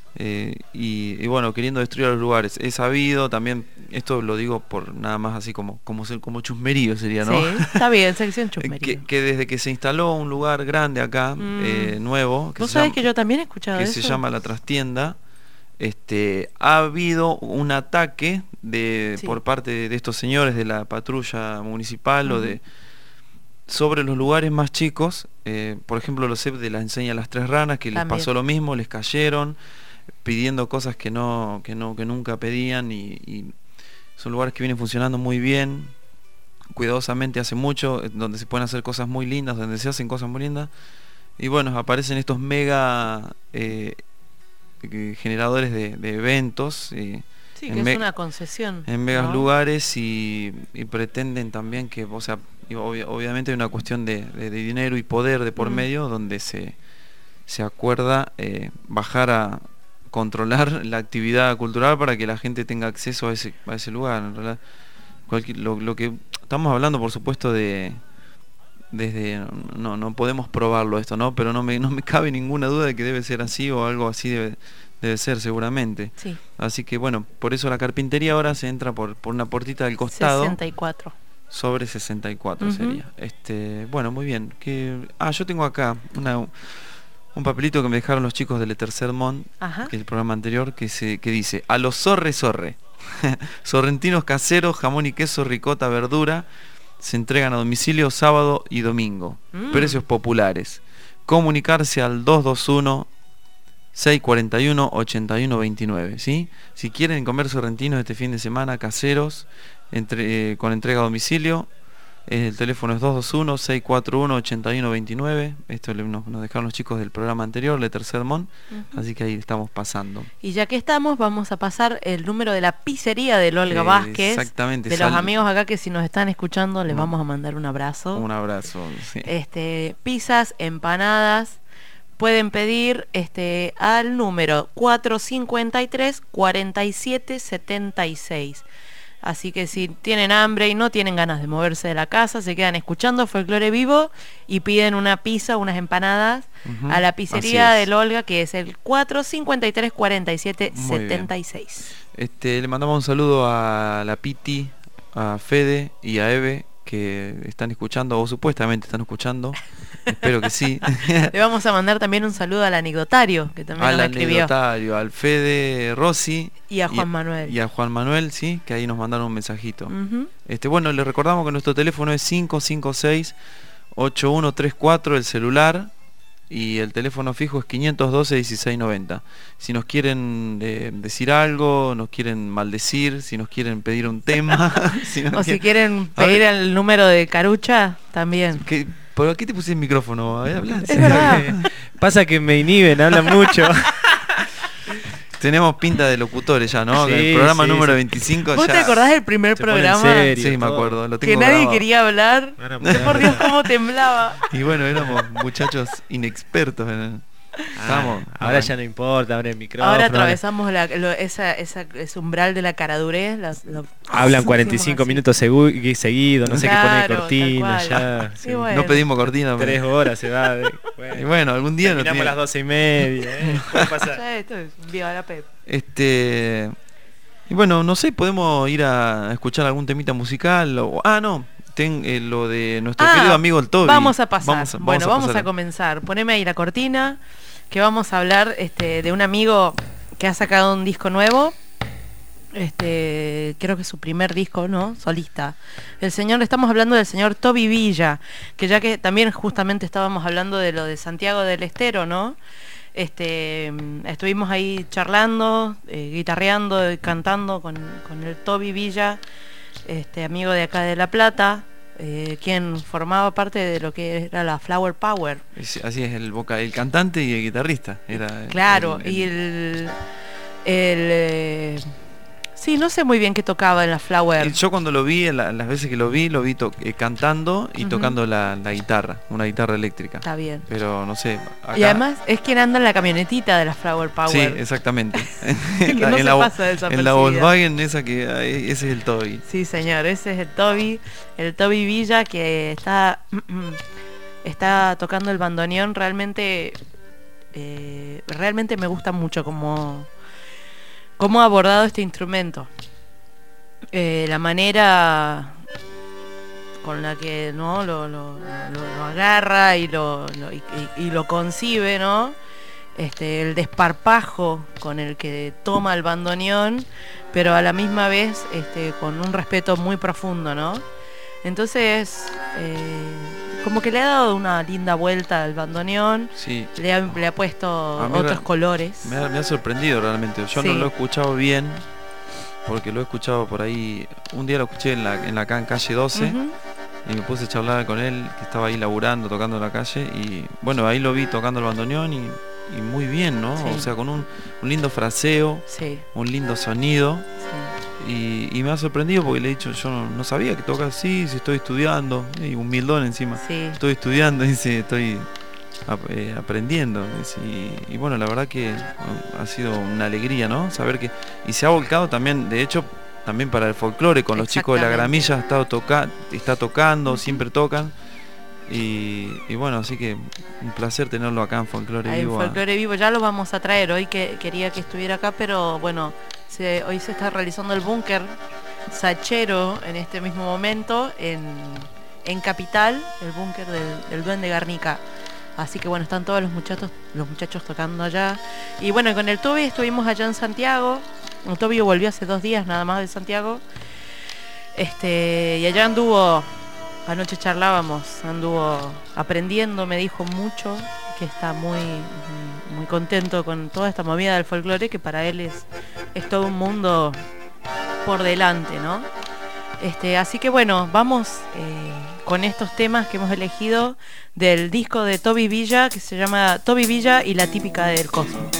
A: Y bueno, queriendo destruir los lugares. He sabido también, esto lo digo por nada más así como chusmerío sería, ¿no?
B: Sí, está bien, sección chusmerío.
A: que desde que se instaló un lugar grande acá, nuevo,
B: ¿Vos sabés que yo también he escuchado
A: que
B: eso?
A: Se llama La Trastienda. Ha habido un ataque por parte de estos señores de la patrulla municipal sobre los lugares más chicos. Por ejemplo, los CEP de la Enseña Las Tres Ranas, que les pasó lo mismo, les cayeron pidiendo cosas que nunca pedían, y son lugares que vienen funcionando muy bien, cuidadosamente hace mucho, donde se pueden hacer cosas muy lindas, donde se hacen cosas muy lindas, y bueno, aparecen estos mega generadores de eventos,
B: que es una concesión
A: en megas lugares, y pretenden también que, o sea, obviamente hay una cuestión de dinero y poder de por medio, donde se acuerda bajar a controlar la actividad cultural para que la gente tenga acceso a ese lugar. En realidad, lo que estamos hablando, por supuesto, no podemos probarlo esto, ¿no? Pero no me cabe ninguna duda de que debe ser así, o algo así debe ser seguramente.
B: Sí.
A: Así que bueno, por eso la carpintería ahora se entra por una puertita del costado.
B: 64.
A: Sobre 64 sería. Bueno, muy bien. Yo tengo acá un papelito que me dejaron los chicos del Tercer Mont, que es el programa anterior, que dice: a los sorre. Sorrentinos caseros, jamón y queso, ricota, verdura, se entregan a domicilio sábado y domingo. Precios populares. Comunicarse al 221-641-8129, ¿sí? Si quieren comer sorrentinos este fin de semana, caseros, con entrega a domicilio, el teléfono es 221-641-8129. Esto nos dejaron los chicos del programa anterior, Le Tercer Mont, así que ahí estamos pasando.
B: Y ya que estamos, vamos a pasar el número de la pizzería del Olga Vázquez.
A: Exactamente.
B: De los amigos acá que, si nos están escuchando, les vamos a mandar un abrazo.
A: Un abrazo, sí.
B: Pizzas, empanadas, pueden pedir al número 453-4776. Así que si tienen hambre y no tienen ganas de moverse de la casa, se quedan escuchando Folclore Vivo y piden una pizza, unas empanadas a la pizzería del Olga, que es el 453-4776.
A: Le mandamos un saludo a la Piti, a Fede y a Eve, que están escuchando, o supuestamente están escuchando. Espero que sí.
B: Le vamos a mandar también un saludo al anecdotario, que también nos escribió. Al anecdotario,
A: al Fede Rossi.
B: Y a Juan Manuel.
A: Y a Juan Manuel, sí, que ahí nos mandaron un mensajito. Bueno, les recordamos que nuestro teléfono es 556-8134, el celular, y el teléfono fijo es 512-1690. Si nos quieren decir algo, nos quieren maldecir, si nos quieren pedir un tema.
B: Si quieren pedir el número de Carucha, también.
A: ¿Por qué te puse el micrófono?
C: Pasa que me inhiben, hablan mucho.
A: Tenemos pinta de locutores ya, ¿no?
C: Sí,
A: el programa número 25
B: ¿Vos te acordás del primer programa?
A: Serio, sí, me acuerdo. Lo tengo
B: que nadie
A: grabado.
B: Quería hablar. Por Dios, cómo temblaba.
A: Y bueno, éramos muchachos inexpertos en
C: ahora ya no importa, abre el micrófono.
B: Ahora atravesamos ese umbral de la caradurez.
C: Hablan 45 minutos seguidos, no sé qué pone de cortina. Ya,
A: sí. Bueno. No pedimos cortina.
C: 3 horas se va.
A: Y bueno, algún día
C: terminamos a las 12:30.
B: Esto es viva la Pep.
A: Y bueno, no sé, podemos ir a escuchar algún temita musical o... no, lo de nuestro querido amigo el Toby.
B: Vamos a pasar. Vamos a comenzar. Poneme ahí la cortina, que vamos a hablar de un amigo que ha sacado un disco nuevo. Creo que es su primer disco, ¿no? Solista. Estamos hablando del señor Toby Villa, que ya que también justamente estábamos hablando de lo de Santiago del Estero, ¿no? Estuvimos ahí charlando, guitarreando, cantando con el Toby Villa, amigo de acá de La Plata, quien formaba parte de lo que era la Flower Power.
A: Así es, el cantante y el guitarrista.
B: Claro, sí, no sé muy bien qué tocaba en la Flower.
A: Yo cuando lo vi, las veces que lo vi cantando y tocando la guitarra, una guitarra eléctrica.
B: Está bien.
A: Pero no sé. Acá...
B: Y además es quien anda en la camionetita de la Flower Power.
A: Sí, exactamente.
B: En
A: la Volkswagen ese es el Toby.
B: Sí, señor, ese es el Toby Villa, que está tocando el bandoneón. Realmente me gusta mucho cómo ha abordado este instrumento, la manera con la que no lo agarra y lo concibe, ¿no? El desparpajo con el que toma el bandoneón, pero a la misma vez con un respeto muy profundo, ¿no? Entonces como que le ha dado una linda vuelta al bandoneón.
A: Sí.
B: Le ha puesto otros colores.
A: Me ha sorprendido realmente. Yo no lo he escuchado bien, porque lo he escuchado por ahí. Un día lo escuché en calle 12, y me puse a charlar con él, que estaba ahí laburando, tocando en la calle, y bueno, ahí lo vi tocando el bandoneón y muy bien, ¿no? Sí. O sea, con un lindo fraseo, un lindo sonido. Sí. Y me ha sorprendido porque le he dicho, yo no sabía que toca así, si estoy estudiando, y humildón encima. Sí. Estoy estudiando, dice, estoy aprendiendo. Y bueno, la verdad que ha sido una alegría, ¿no? Saber que... Y se ha volcado también, de hecho, también para el folclore, con los chicos de la Gramilla está tocando, siempre tocan. Y bueno, así que un placer tenerlo acá en Folclore Vivo.
B: Folclore Vivo ya lo vamos a traer. Hoy que quería que estuviera acá, pero bueno, hoy se está realizando el búnker sachero en este mismo momento en Capital, el búnker del Duende Garnica. Así que bueno, están todos los muchachos tocando allá. Y bueno, con el Toby estuvimos allá en Santiago. El Toby volvió hace 2 días nada más de Santiago. Y allá anoche charlábamos, anduvo aprendiendo, me dijo mucho, que está muy, muy contento con toda esta movida del folclore, que para él es todo un mundo por delante, ¿no? Así que bueno, vamos con estos temas que hemos elegido del disco de Toby Villa, que se llama Toby Villa y la típica del Cosmo.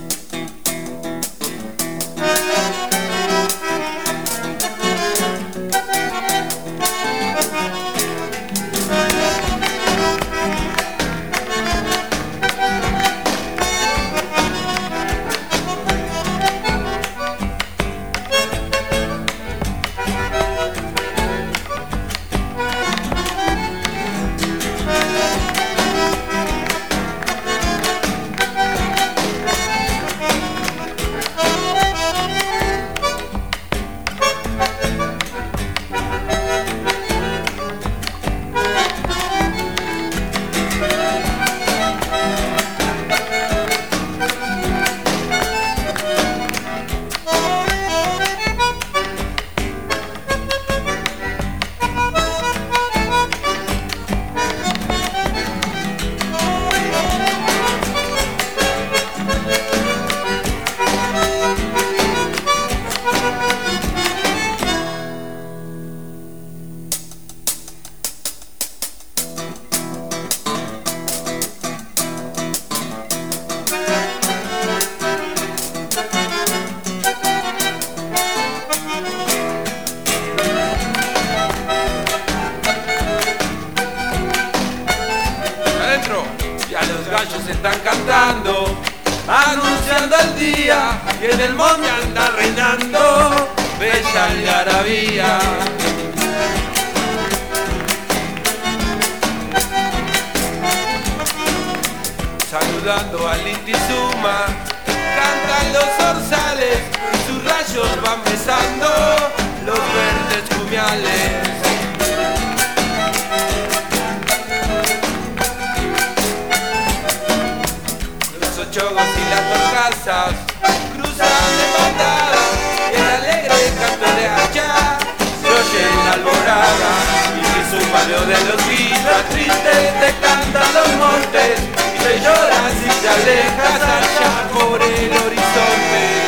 G: Están cantando, anunciando el día que en el monte anda reinando bella algarabía. Saludando al Inti Suma, cantan los orzales y su
D: sus rayos van besando los verdes jumiales. Los ochogos y las torcasas cruzan de bandada y el alegre canto de allá se oye en la alborada. Y que su paleo de los vidas tristes te cantan los montes y te lloras y te alejas allá por el horizonte.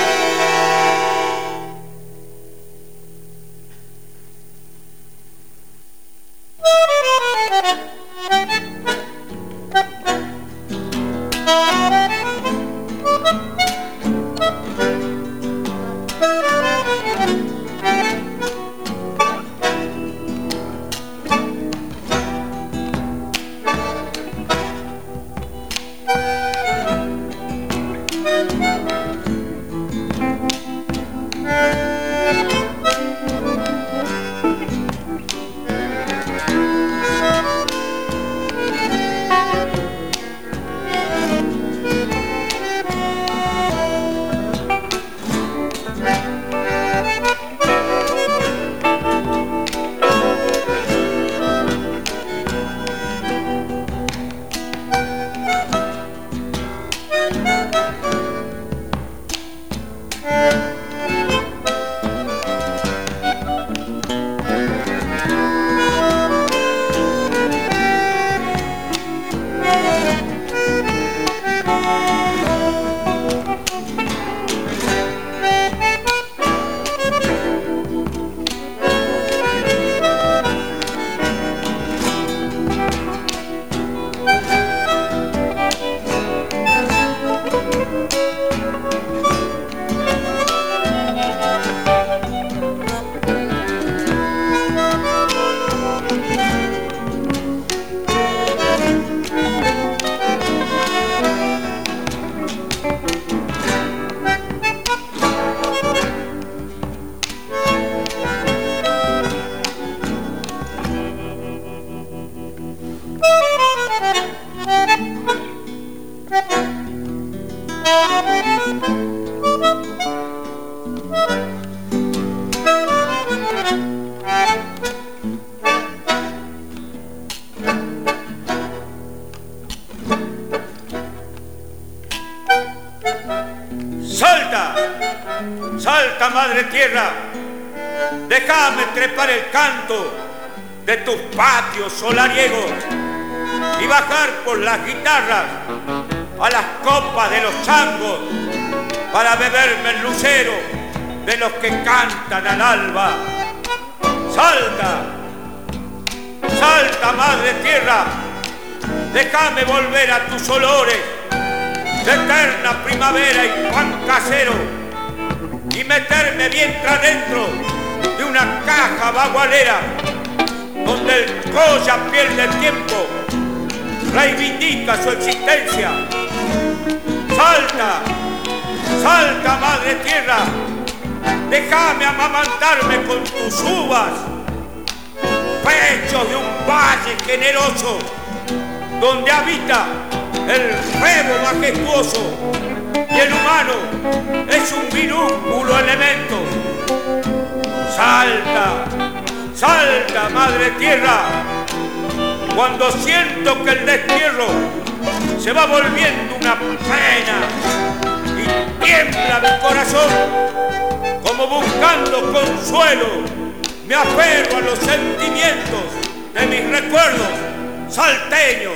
H: Salta, madre tierra, déjame trepar el canto de tus patios solariegos y bajar por las guitarras a las copas de los changos para beberme el lucero de los que cantan al alba. Salta, salta, madre tierra, déjame volver a tus olores de eterna primavera y pan casero y meterme bien adentro de una caja bagualera donde el Troya pierde tiempo, reivindica su existencia. Salta, salta, madre tierra, déjame amamantarme con tus uvas, pechos de un valle generoso donde habita el rebo majestuoso y el humano es un minúsculo elemento. Salta, salta, madre tierra, cuando siento que el destierro se va volviendo una pena y tiembla mi corazón, como buscando consuelo, me aferro a los sentimientos de mis recuerdos salteños.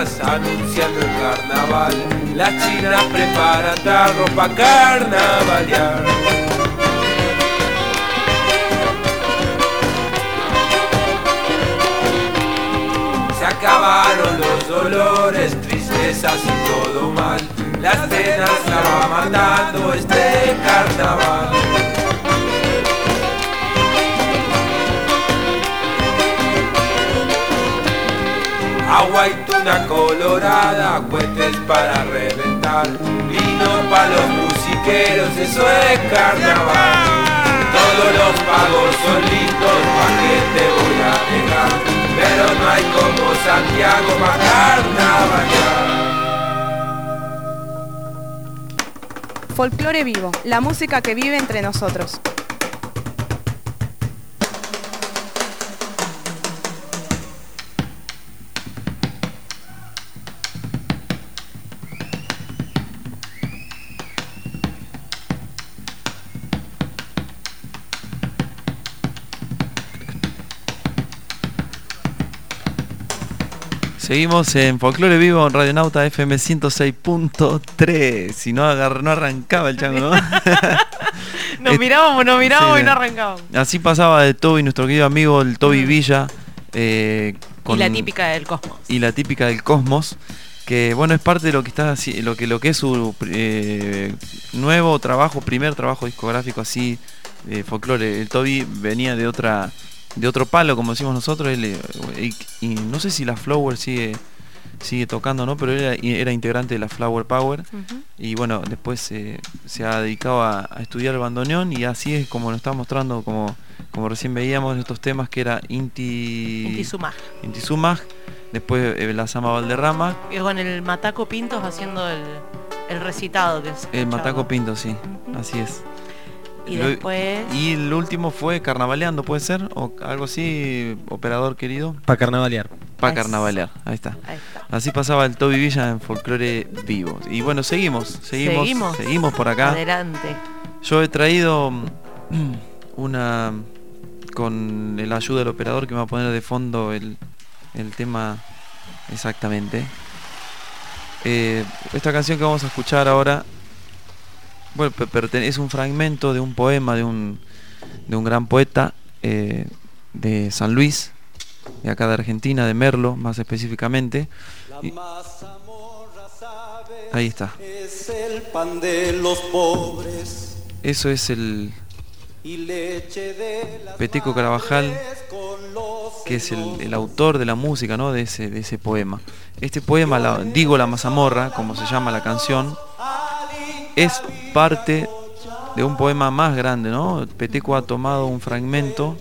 I: chinas anunciando el carnaval. Las chinas preparan tarro pa' carnavalear. Se acabaron los dolores, tristezas y todo mal. Las penas la va matando este carnaval. Agua y tuna colorada, cohetes para reventar, vino pa' los musiqueros, eso es carnaval. Todos los pagos son lindos, pa' que te voy a negar, pero no hay como Santiago pa' carnavalear.
J: Folclore vivo, la música que vive entre nosotros.
A: Seguimos en Folclore Vivo en Radionauta FM 106.3. Si no, no arrancaba el chango, ¿no?
B: Nos mirábamos sí, y no arrancábamos.
A: Así pasaba de Toby, nuestro querido amigo, el Toby Villa.
B: Con, y la típica del Cosmos.
A: Y la típica del Cosmos. Que bueno, es parte de lo que está lo que es su nuevo trabajo, primer trabajo discográfico así, folclore. El Toby venía de otro palo, como decimos nosotros, y no sé si la Flower sigue tocando, ¿no? Pero era integrante de la Flower Power. Y bueno, después se ha dedicado a estudiar el bandoneón, y así es como nos está mostrando, como recién veíamos estos temas, que era Inti Sumaj, después la Zamba Valderrama.
B: Y con el Mataco Pintos haciendo el recitado que es.
A: El Mataco Pintos, sí, así es.
B: Y después...
A: Y el último fue Carnavaleando, ¿puede ser? O algo así, operador querido.
C: Pa' carnavalear.
A: Pa' carnavalear, ahí está. Así pasaba el Toby Villa en Folclore Vivo. Y bueno, seguimos por acá.
B: Adelante.
A: Yo he traído una, con la ayuda del operador, que me va a poner de fondo el tema exactamente. Esta canción que vamos a escuchar ahora, bueno, es un fragmento de un poema de un gran poeta de San Luis, de acá de Argentina, de Merlo más específicamente. Ahí está.
G: Es el pan de los pobres.
A: Eso es el Peteco Carabajal, que es el autor de la música, ¿no? de ese poema. Este poema, Digo la mazamorra, como se llama la canción, es parte de un poema más grande, ¿no? Peteco ha tomado un fragmento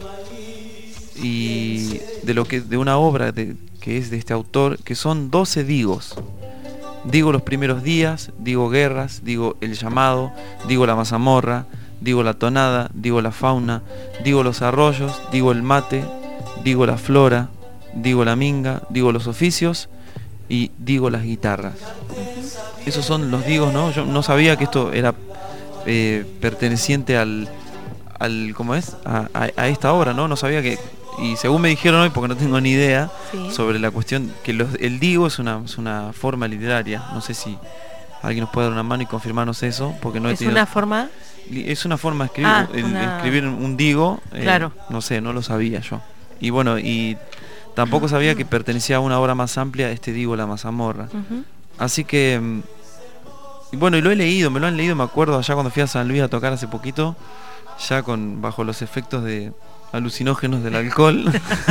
A: y de una obra que es de este autor, que son 12 digos. Digo los primeros días, digo guerras, digo el llamado, digo la mazamorra, digo la tonada, digo la fauna, digo los arroyos, digo el mate, digo la flora, digo la minga, digo los oficios y digo las guitarras. Esos son los digos, ¿no? Yo no sabía que esto era perteneciente al ¿cómo es? A esta obra, ¿no? No sabía que... Y según me dijeron hoy, porque no tengo ni idea, sobre la cuestión, que el digo es una forma literaria. No sé si alguien nos puede dar una mano y confirmarnos eso, porque no he tenido...
B: ¿Es una forma?
A: Es una forma de escribir, escribir un digo,
B: claro.
A: No sé, no lo sabía yo. Y bueno, y tampoco sabía que pertenecía a una obra más amplia, este digo, la mazamorra. Así que, bueno, y me lo han leído, me acuerdo allá cuando fui a San Luis a tocar hace poquito, ya bajo los efectos de alucinógenos del alcohol.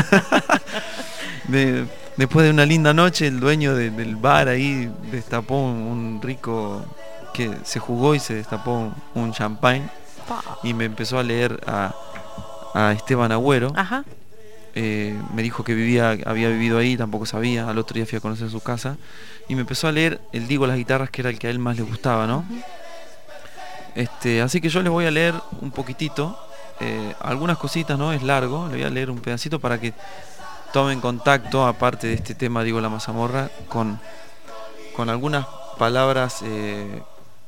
A: Después de una linda noche, el dueño del bar ahí destapó un rico, que se jugó y se destapó un champagne, y me empezó a leer a Esteban Agüero.
B: Ajá.
A: Me dijo que había vivido ahí, tampoco sabía. Al otro día fui a conocer su casa y me empezó a leer el Digo las guitarras, que era el que a él más le gustaba, ¿no? Así que yo les voy a leer un poquitito, algunas cositas, ¿no? Es largo, le voy a leer un pedacito para que tomen contacto, aparte de este tema, Digo la mazamorra, con algunas palabras
B: de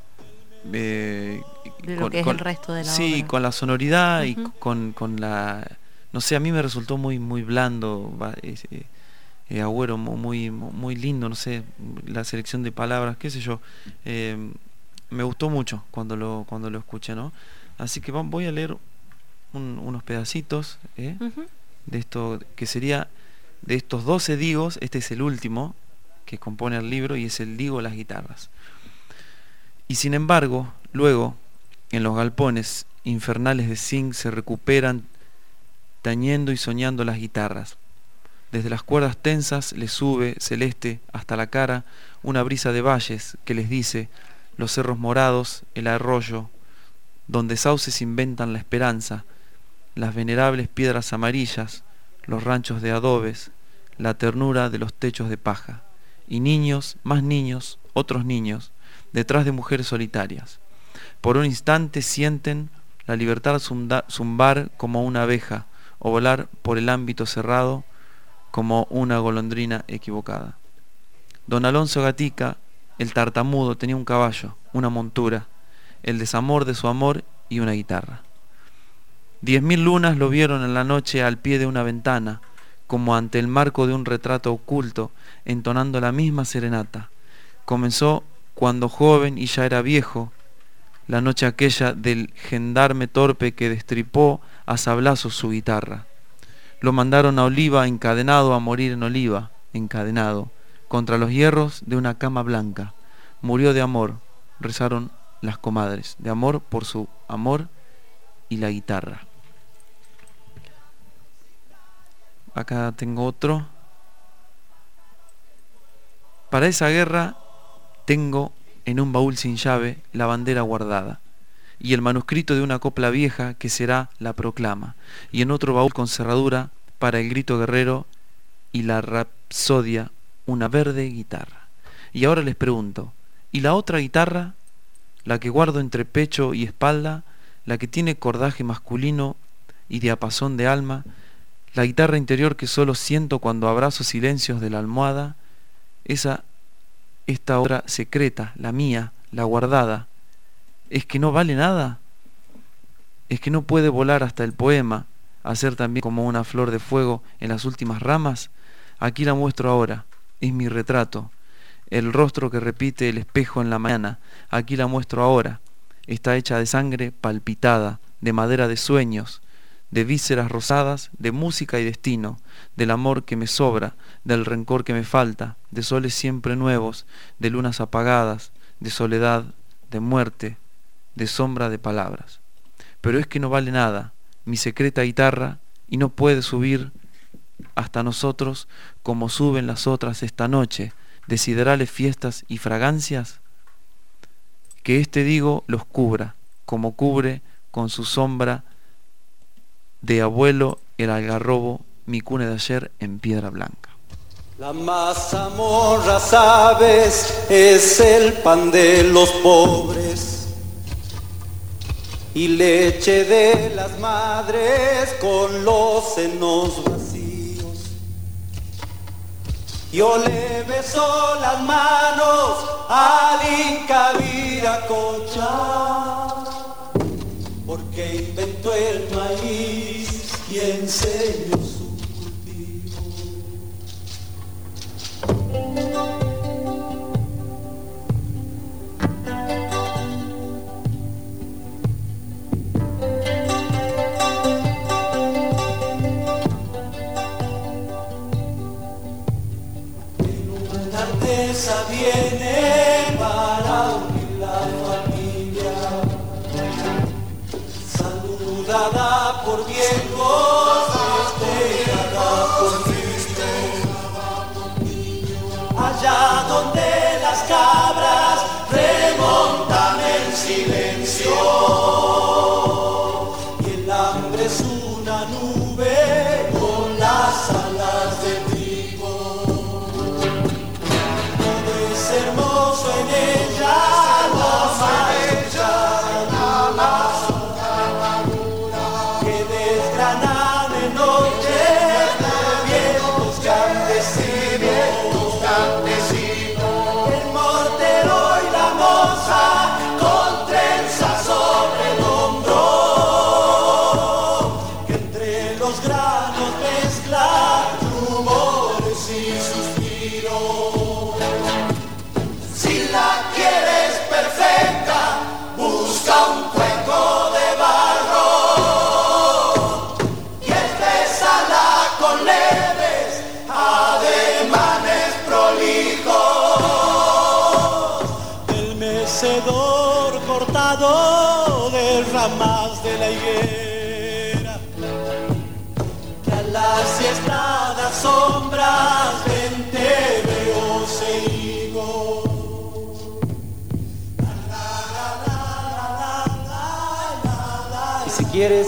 B: lo que es el resto de la obra.
A: Sí, con la sonoridad y con la... No sé, a mí me resultó muy, muy blando Agüero, muy lindo, no sé, la selección de palabras, qué sé yo. Me gustó mucho cuando lo escuché, ¿no? Así que voy a leer unos pedacitos de esto, que sería de estos 12 digos. Este es el último que compone el libro y es el digo Las guitarras. Y sin embargo, luego, en los galpones infernales de zinc se recuperan tañendo y soñando las guitarras. Desde las cuerdas tensas les sube, celeste, hasta la cara, una brisa de valles que les dice: los cerros morados, el arroyo, donde sauces inventan la esperanza, las venerables piedras amarillas, los ranchos de adobes, la ternura de los techos de paja, y niños, más niños, otros niños, detrás de mujeres solitarias. Por un instante sienten la libertad zumbar como una abeja, o volar por el ámbito cerrado como una golondrina equivocada. Don Alonso Gatica, el tartamudo, tenía un caballo, una montura, el desamor de su amor y una guitarra. 10.000 lunas lo vieron en la noche al pie de una ventana, como ante el marco de un retrato oculto, entonando la misma serenata. Comenzó cuando joven y ya era viejo, la noche aquella del gendarme torpe que destripó a sablazos su guitarra. Lo mandaron a Oliva encadenado a morir en Oliva, encadenado, contra los hierros de una cama blanca. Murió de amor, rezaron las comadres, de amor por su amor y la guitarra. Acá tengo otro. Para esa guerra tengo en un baúl sin llave la bandera guardada, y el manuscrito de una copla vieja que será la proclama, y en otro baúl con cerradura para el grito guerrero y la rapsodia una verde guitarra. Y ahora les pregunto, ¿y la otra guitarra? La que guardo entre pecho y espalda, la que tiene cordaje masculino y diapasón de alma, la guitarra interior que solo siento cuando abrazo silencios de la almohada, esta otra secreta, la mía, la guardada, ¿es que no vale nada? ¿Es que no puede volar hasta el poema, hacer también como una flor de fuego en las últimas ramas? Aquí la muestro ahora, es mi retrato, el rostro que repite el espejo en la mañana. Aquí la muestro ahora, está hecha de sangre palpitada, de madera de sueños, de vísceras rosadas, de música y destino, del amor que me sobra, del rencor que me falta, de soles siempre nuevos, de lunas apagadas, de soledad, de muerte, de sombra de palabras. Pero es que no vale nada mi secreta guitarra, y no puede subir hasta nosotros como suben las otras esta noche, de siderales fiestas y fragancias. Que este digo los cubra, como cubre con su sombra de abuelo el algarrobo mi cuna de ayer en piedra blanca.
G: La mazamorra, sabes, es el pan de los pobres y leche de las madres con los senos vacíos. Yo le beso las manos al Inca Viracocha, porque inventó el maíz y enseñó su cultivo. Esa viene para unir la familia, saludada por viejos, festejada por niños, allá donde las cabras remontan el silencio y el hambre es una nube con las alas de hermoso en ella, la maestra, la madura. de la higuera, que a las siestadas sombras te veo seguido.
K: Y si quieres,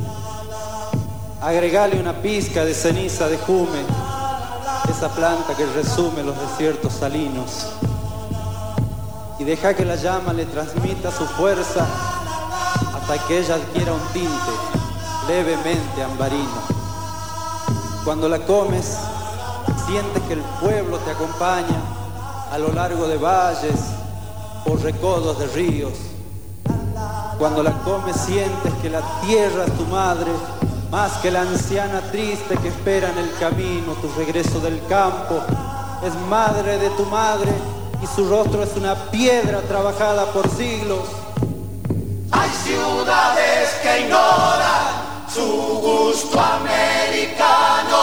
K: agregale una pizca de ceniza de jume, esa planta que resume los desiertos salinos, y deja que la llama le transmita su fuerza hasta que ella adquiera un tinte levemente ambarino. Cuando la comes, sientes que el pueblo te acompaña a lo largo de valles por recodos de ríos. Cuando la comes, sientes que la tierra es tu madre, más que la anciana triste que espera en el camino tu regreso del campo. Es madre de tu madre y su rostro es una piedra trabajada por siglos.
G: Hay ciudades que ignoran su gusto americano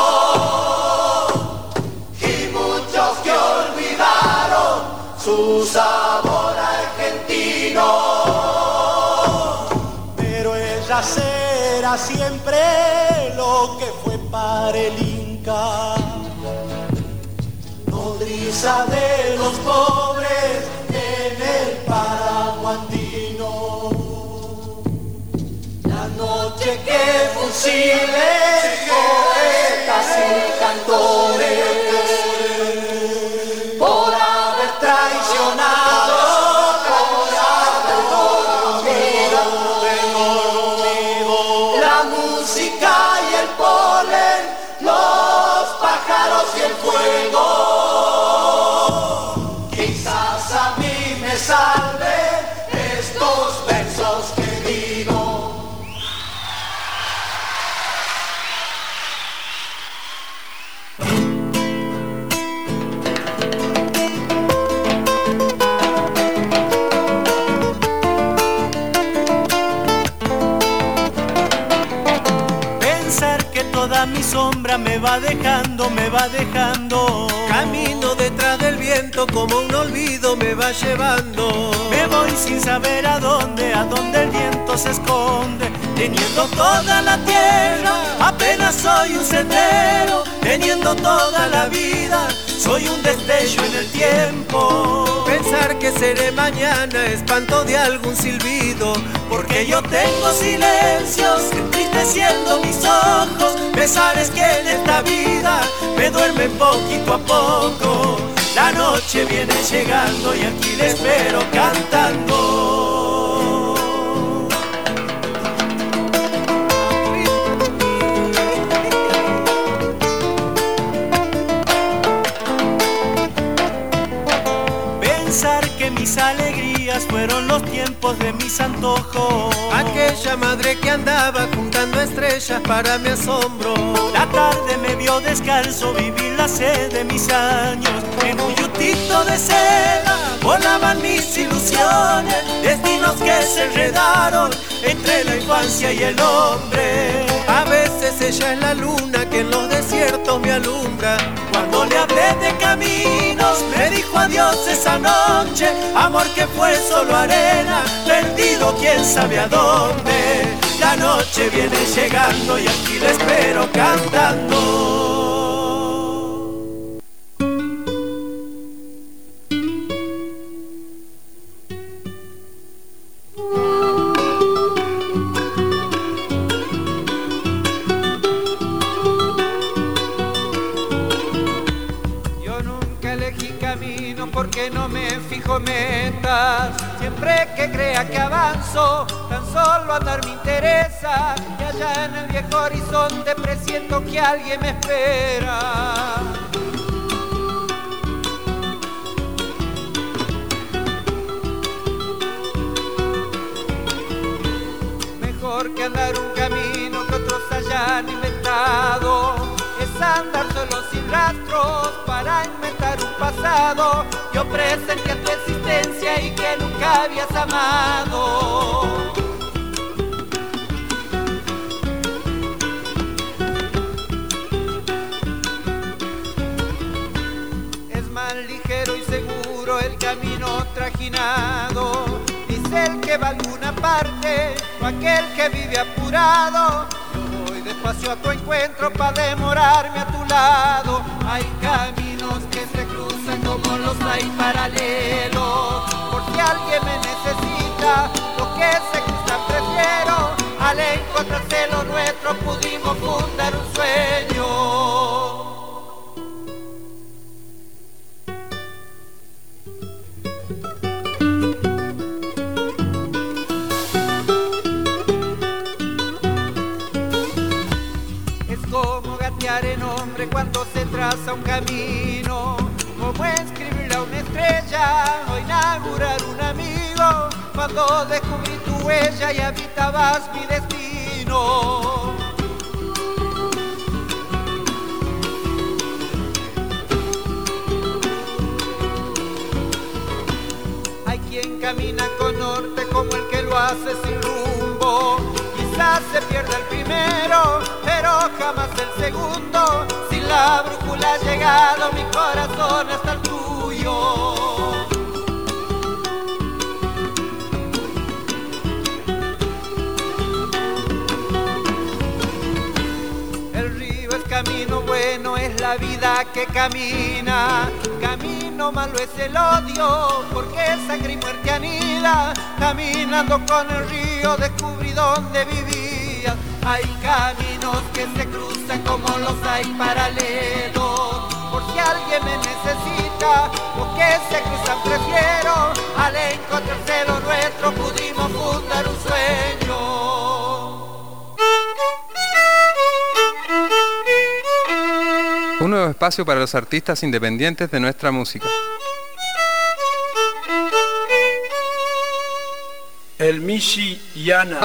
G: y muchos que olvidaron su sabor argentino. Pero ella será siempre lo que fue para el Inca, nodriza de los pobres en el Paraguay andino. La noche que fusiles, poetas y cantores, por haber traicionado, por haber dormido, la música y el polen, los pájaros y el fuego. Quizás a mí me salve estos versos que digo. Pensar que toda mi sombra me va dejando, camino detrás del viento como un olvido me va llevando. Me voy sin saber a dónde el viento se esconde. Teniendo toda la tierra, apenas soy un sendero. Teniendo toda la vida, soy un destello en el tiempo. Pensar que seré mañana, espanto de algún silbido, porque yo tengo silencios entristeciendo mis ojos. Pesares que en esta vida me duermen poquito a poco. La noche viene llegando y aquí le espero cantando. Pensar que mis alegrías fueron los tiempos de mis antojos. Aquella madre que andaba juntando estrellas para mi asombro. La tarde me vio descalzo, vivir la sed de mis años. En un yutito de seda volaban mis ilusiones, destinos que se enredaron entre la infancia y el hombre. A veces ella es la luna que en los desiertos me alumbra. Cuando le hablé de caminos, me dijo adiós esa noche. Amor que fue solo arena, perdido quién sabe a dónde. La noche viene llegando y aquí la espero cantando. Porque no me fijo metas, siempre que crea que avanzo, tan solo andar me interesa. Y allá en el viejo horizonte presiento que alguien me espera. Mejor que andar un camino que otros hayan inventado, es andar solo sin rastros para inventar un pasado. Yo presentía tu existencia y que nunca habías amado. Es más ligero y seguro el camino trajinado, dice el que va a alguna parte.
K: bueno aquel que vive apurado. Yo voy despacio a tu encuentro para demorarme a tu lado. Hay caminos que se cruzan como los hay paralelos. Por si alguien me necesita, los que se cruzan prefiero. Al encontrarse lo nuestro pudimos fundar un sueño. Como gatear en hombre cuando se traza un camino, como escribirle a una estrella o inaugurar un amigo, cuando descubrí tu huella y habitabas mi destino. Hay quien camina con norte como el que lo hace sin rumbo. Quizás se pierda el primero, pero jamás el segundo. Sin la brújula ha llegado mi corazón hasta el tuyo. El río es camino bueno, es la vida que camina. Camino malo es el odio, porque sangre y muerte anida. Caminando con el río descubrí dónde vivía. Hay caminos que se cruzan como los hay paralelos. Por si alguien me necesita, los que se cruzan prefiero. Al encontrarse lo nuestro pudimos fundar un sueño.
L: Un nuevo espacio para los artistas independientes de nuestra música.
M: El Mishi Yana.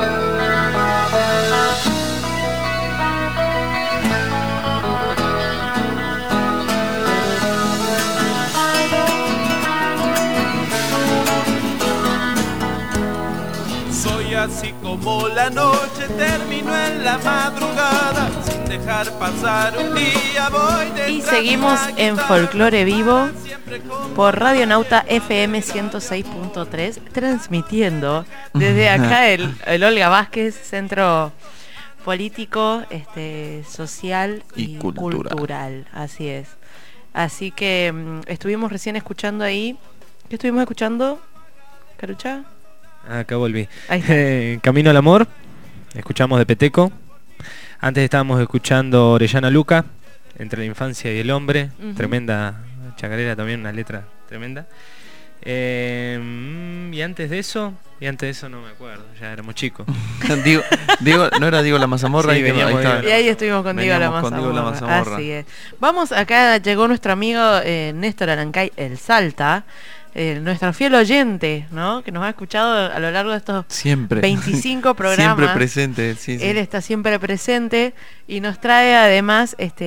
N: Soy así como la noche terminó en la madrugada, sin dejar pasar un día voy detrás.
B: Y seguimos en Folclore Vivo por Radio Nauta FM 106.3, transmitiendo desde acá el Olga Vázquez, Centro Político, social y cultural. Así es. Así que estuvimos recién escuchando ahí. ¿Qué estuvimos escuchando, Carucha?
C: Acá volví. Camino al Amor, escuchamos de Peteco. Antes estábamos escuchando Orellana Luca, Entre la infancia y el hombre. Tremenda chacarera también, una letra tremenda. Y antes de eso no me acuerdo, ya éramos chicos.
A: Diego, ¿no era Diego la Mazamorra?
B: Sí, y ahí estuvimos con Diego la Mazamorra. Así es. Vamos, acá llegó nuestro amigo Néstor Arancay, el Salta. Nuestro fiel oyente, ¿no? Que nos ha escuchado a lo largo de estos 25 programas.
A: Siempre presente, sí.
B: Él está siempre presente y nos trae además esta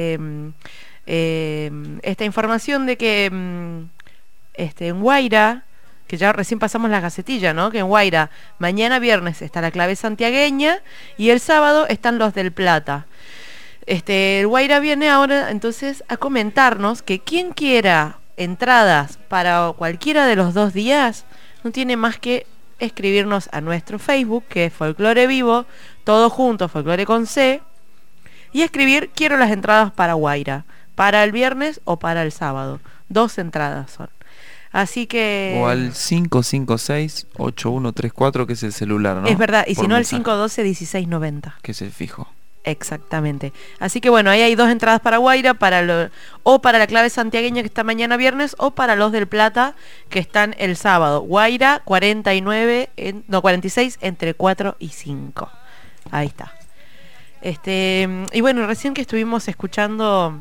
B: información de que en Guaira, que ya recién pasamos la gacetilla, ¿no? Que en Guaira mañana viernes está la clave santiagueña y el sábado están los del Plata. El Guaira viene ahora entonces a comentarnos que quien quiera entradas para cualquiera de los 2 días no tiene más que escribirnos a nuestro Facebook, que es Folclore Vivo, todo junto, Folclore con C, y escribir quiero las entradas para Guaira, para el viernes o para el sábado. 2 entradas son. Así que...
A: O al 556-8134, que es el celular, ¿no?
B: Es verdad, y si no, el 512-1690.
A: Que es el fijo.
B: Exactamente. Así que bueno, ahí hay 2 entradas para Guaira, o para la clave santiagueña que está mañana viernes, o para los del Plata que están el sábado. Guaira 46 entre 4 y 5. Ahí está. Y bueno, recién que estuvimos escuchando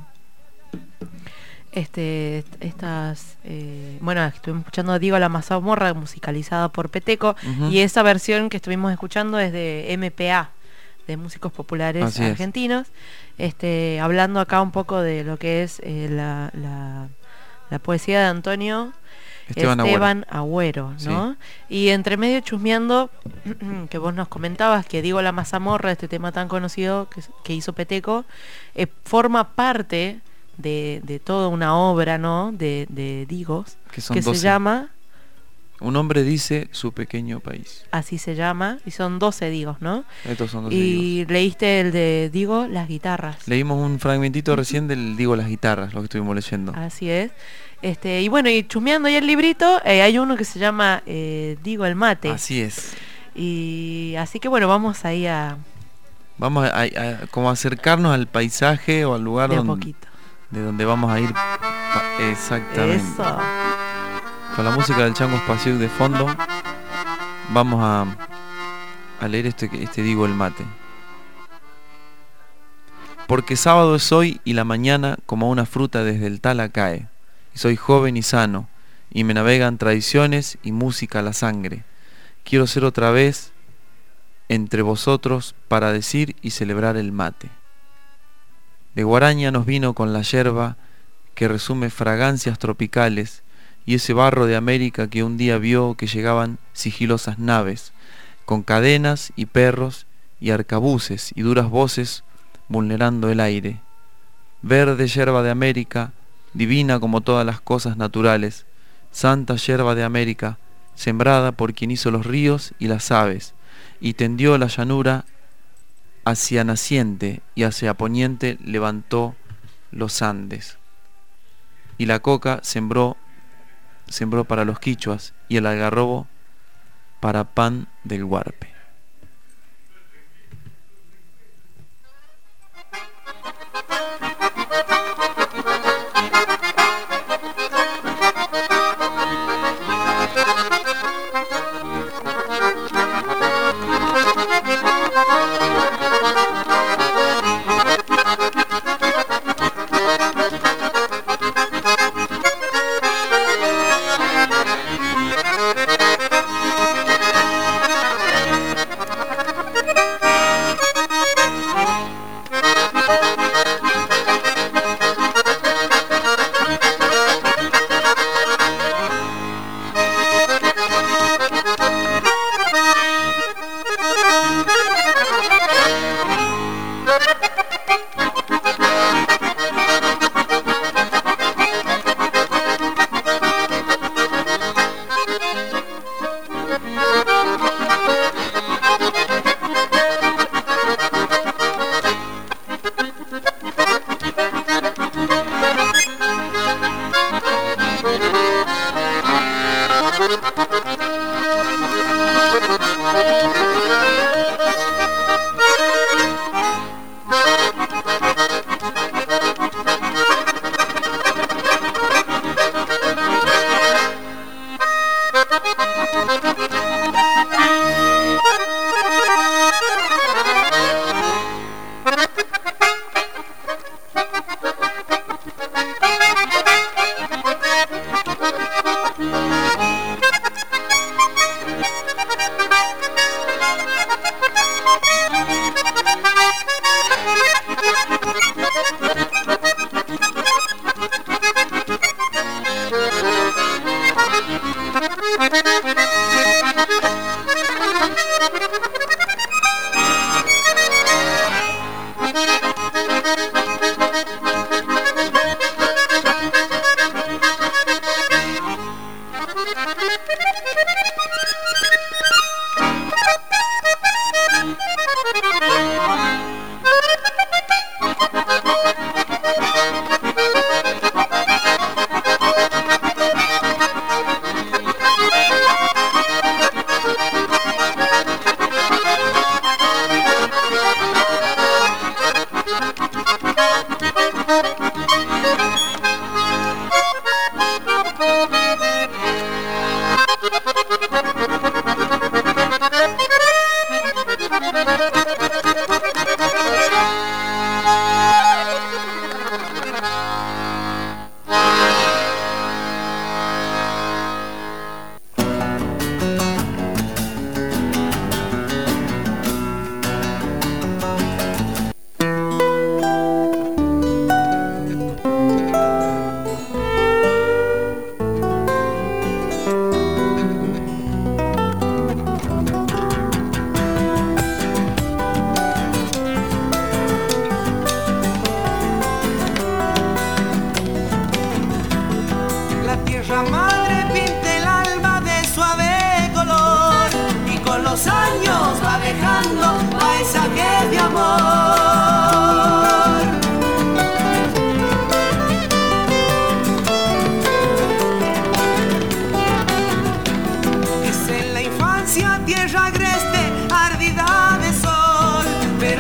B: estuvimos escuchando a Diego la Mazamorra musicalizada por Peteco, y esa versión que estuvimos escuchando es de MPA, de músicos populares argentinos, hablando acá un poco de lo que es la poesía de Antonio Esteban Agüero, ¿no? Sí. Y entre medio chusmeando, que vos nos comentabas que Diego la Mazamorra, este tema tan conocido que hizo Peteco, forma parte de toda una obra, ¿no? de Digos, que se llama
A: Un hombre dice su pequeño país.
B: Así se llama, y son 12 Digos, ¿no?
A: Estos son 12
B: y
A: Digos.
B: Leíste el de Digo, las guitarras.
A: Leímos un fragmentito recién del Digo, las guitarras, lo que estuvimos leyendo.
B: Así es. Y bueno, y chusmeando ya el librito, hay uno que se llama Digo, el mate.
A: Así es.
B: Y así que bueno, vamos ahí a...
A: Vamos a como acercarnos al paisaje o al lugar
B: de
A: donde vamos a ir. Exactamente.
B: Eso.
A: Con la música del Chango Spasiuk de fondo, vamos a leer este Digo el mate. Porque sábado es hoy y la mañana como una fruta desde el tala cae. Y soy joven y sano, y me navegan tradiciones y música a la sangre. Quiero ser otra vez entre vosotros para decir y celebrar el mate. De Guaraña nos vino con la yerba que resume fragancias tropicales y ese barro de América que un día vio que llegaban sigilosas naves, con cadenas y perros y arcabuces y duras voces vulnerando el aire. Verde yerba de América, divina como todas las cosas naturales, santa yerba de América, sembrada por quien hizo los ríos y las aves, y tendió la llanura hacia naciente y hacia poniente levantó los Andes. Y la coca sembró para los quichuas y el algarrobo para pan del huarpe.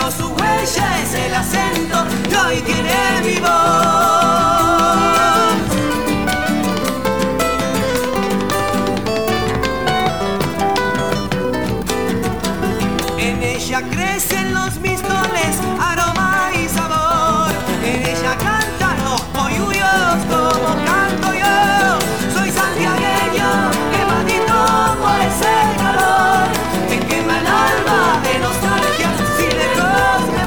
G: dejó su huella, es el acento que hoy tiene mi voz. En ella crecen los mistones, aroma y sabor. En ella cantan los coyuyos como canto yo. Soy santiagueño, quemadito por ese calor. Me quema el alma de nostalgia, si lejos me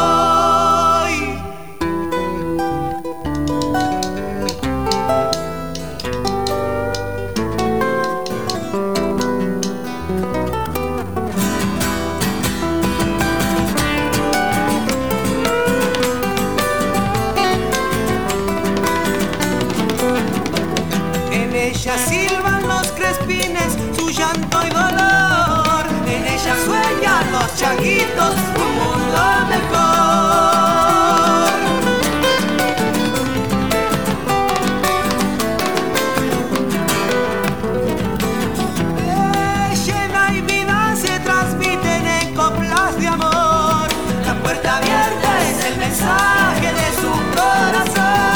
G: ella silban los crespines, su llanto y dolor. En ella sueñan los changuitos, un mundo mejor. Llena y vida se transmiten en coplas de amor. La puerta abierta es el mensaje de su corazón.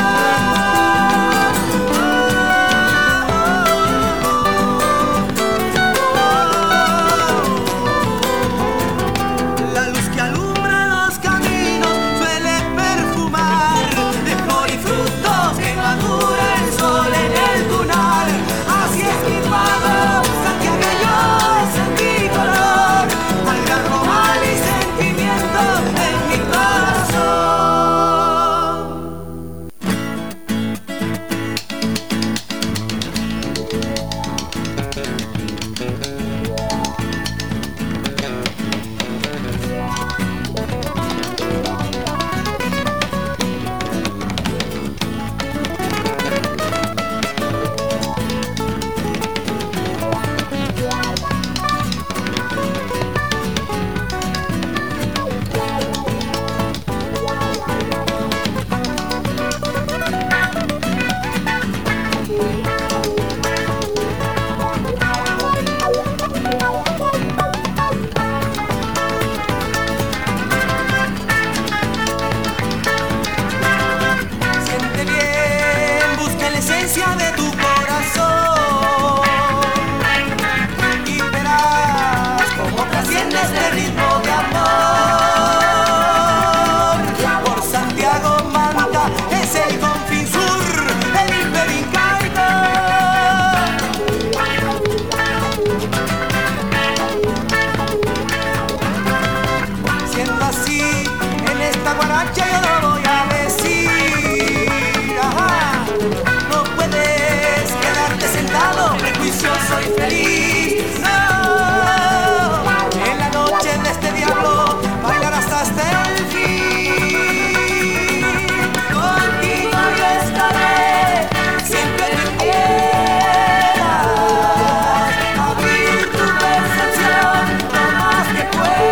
G: Soy feliz, no. En la noche de este diablo bailarás hasta el fin. Contigo yo estaré, siempre que quieras. Abrir tu percepción lo más que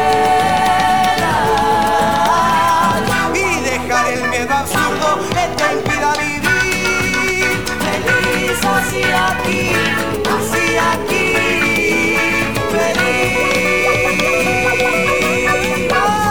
G: puedas. Y dejar el miedo absurdo que te impida vivir. Feliz así aquí. Así aquí, feliz.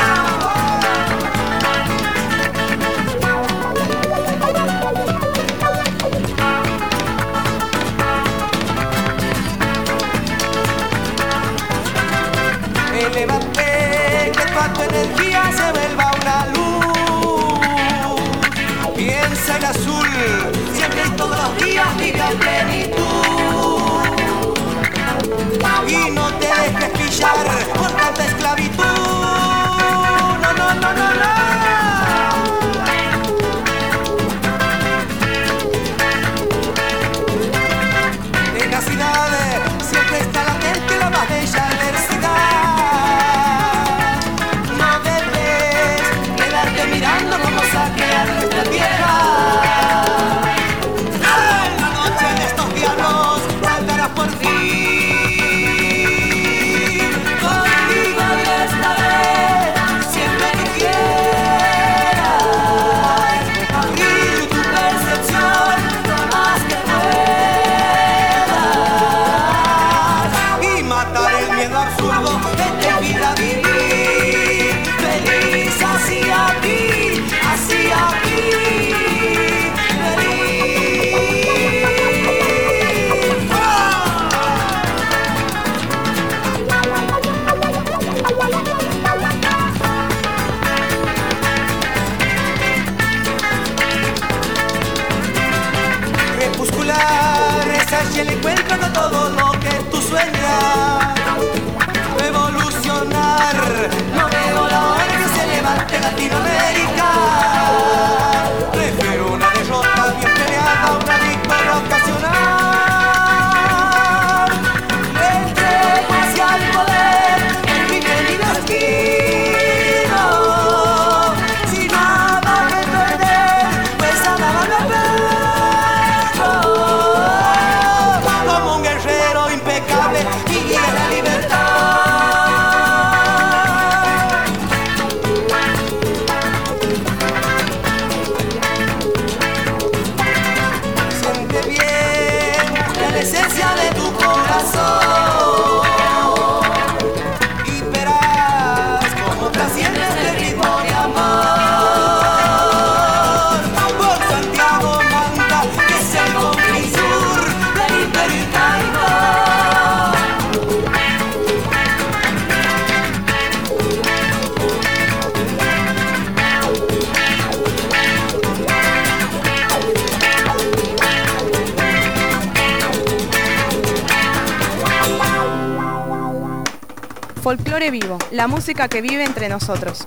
G: Elévate, que toda tu energía se vuelva una luz. Piensa en azul, siempre y todos los días vive en plenitud. Y no te dejes pillar por tanta esclavitud. No, no, no, no, no. En la ciudad siempre está latente la más bella adversidad. No debes quedarte mirando cómo saquean nuestra tierra. En la noche de estos diablos saldrás por fin. Contigo yo estaré. se le encuentra a todo lo que tú sueñas. Evolucionar, no veo la hora que se levante Latinoamérica. Prefiero una derrota bien peleada a una victoria ocasional.
J: Folclore vivo, la música que vive entre nosotros.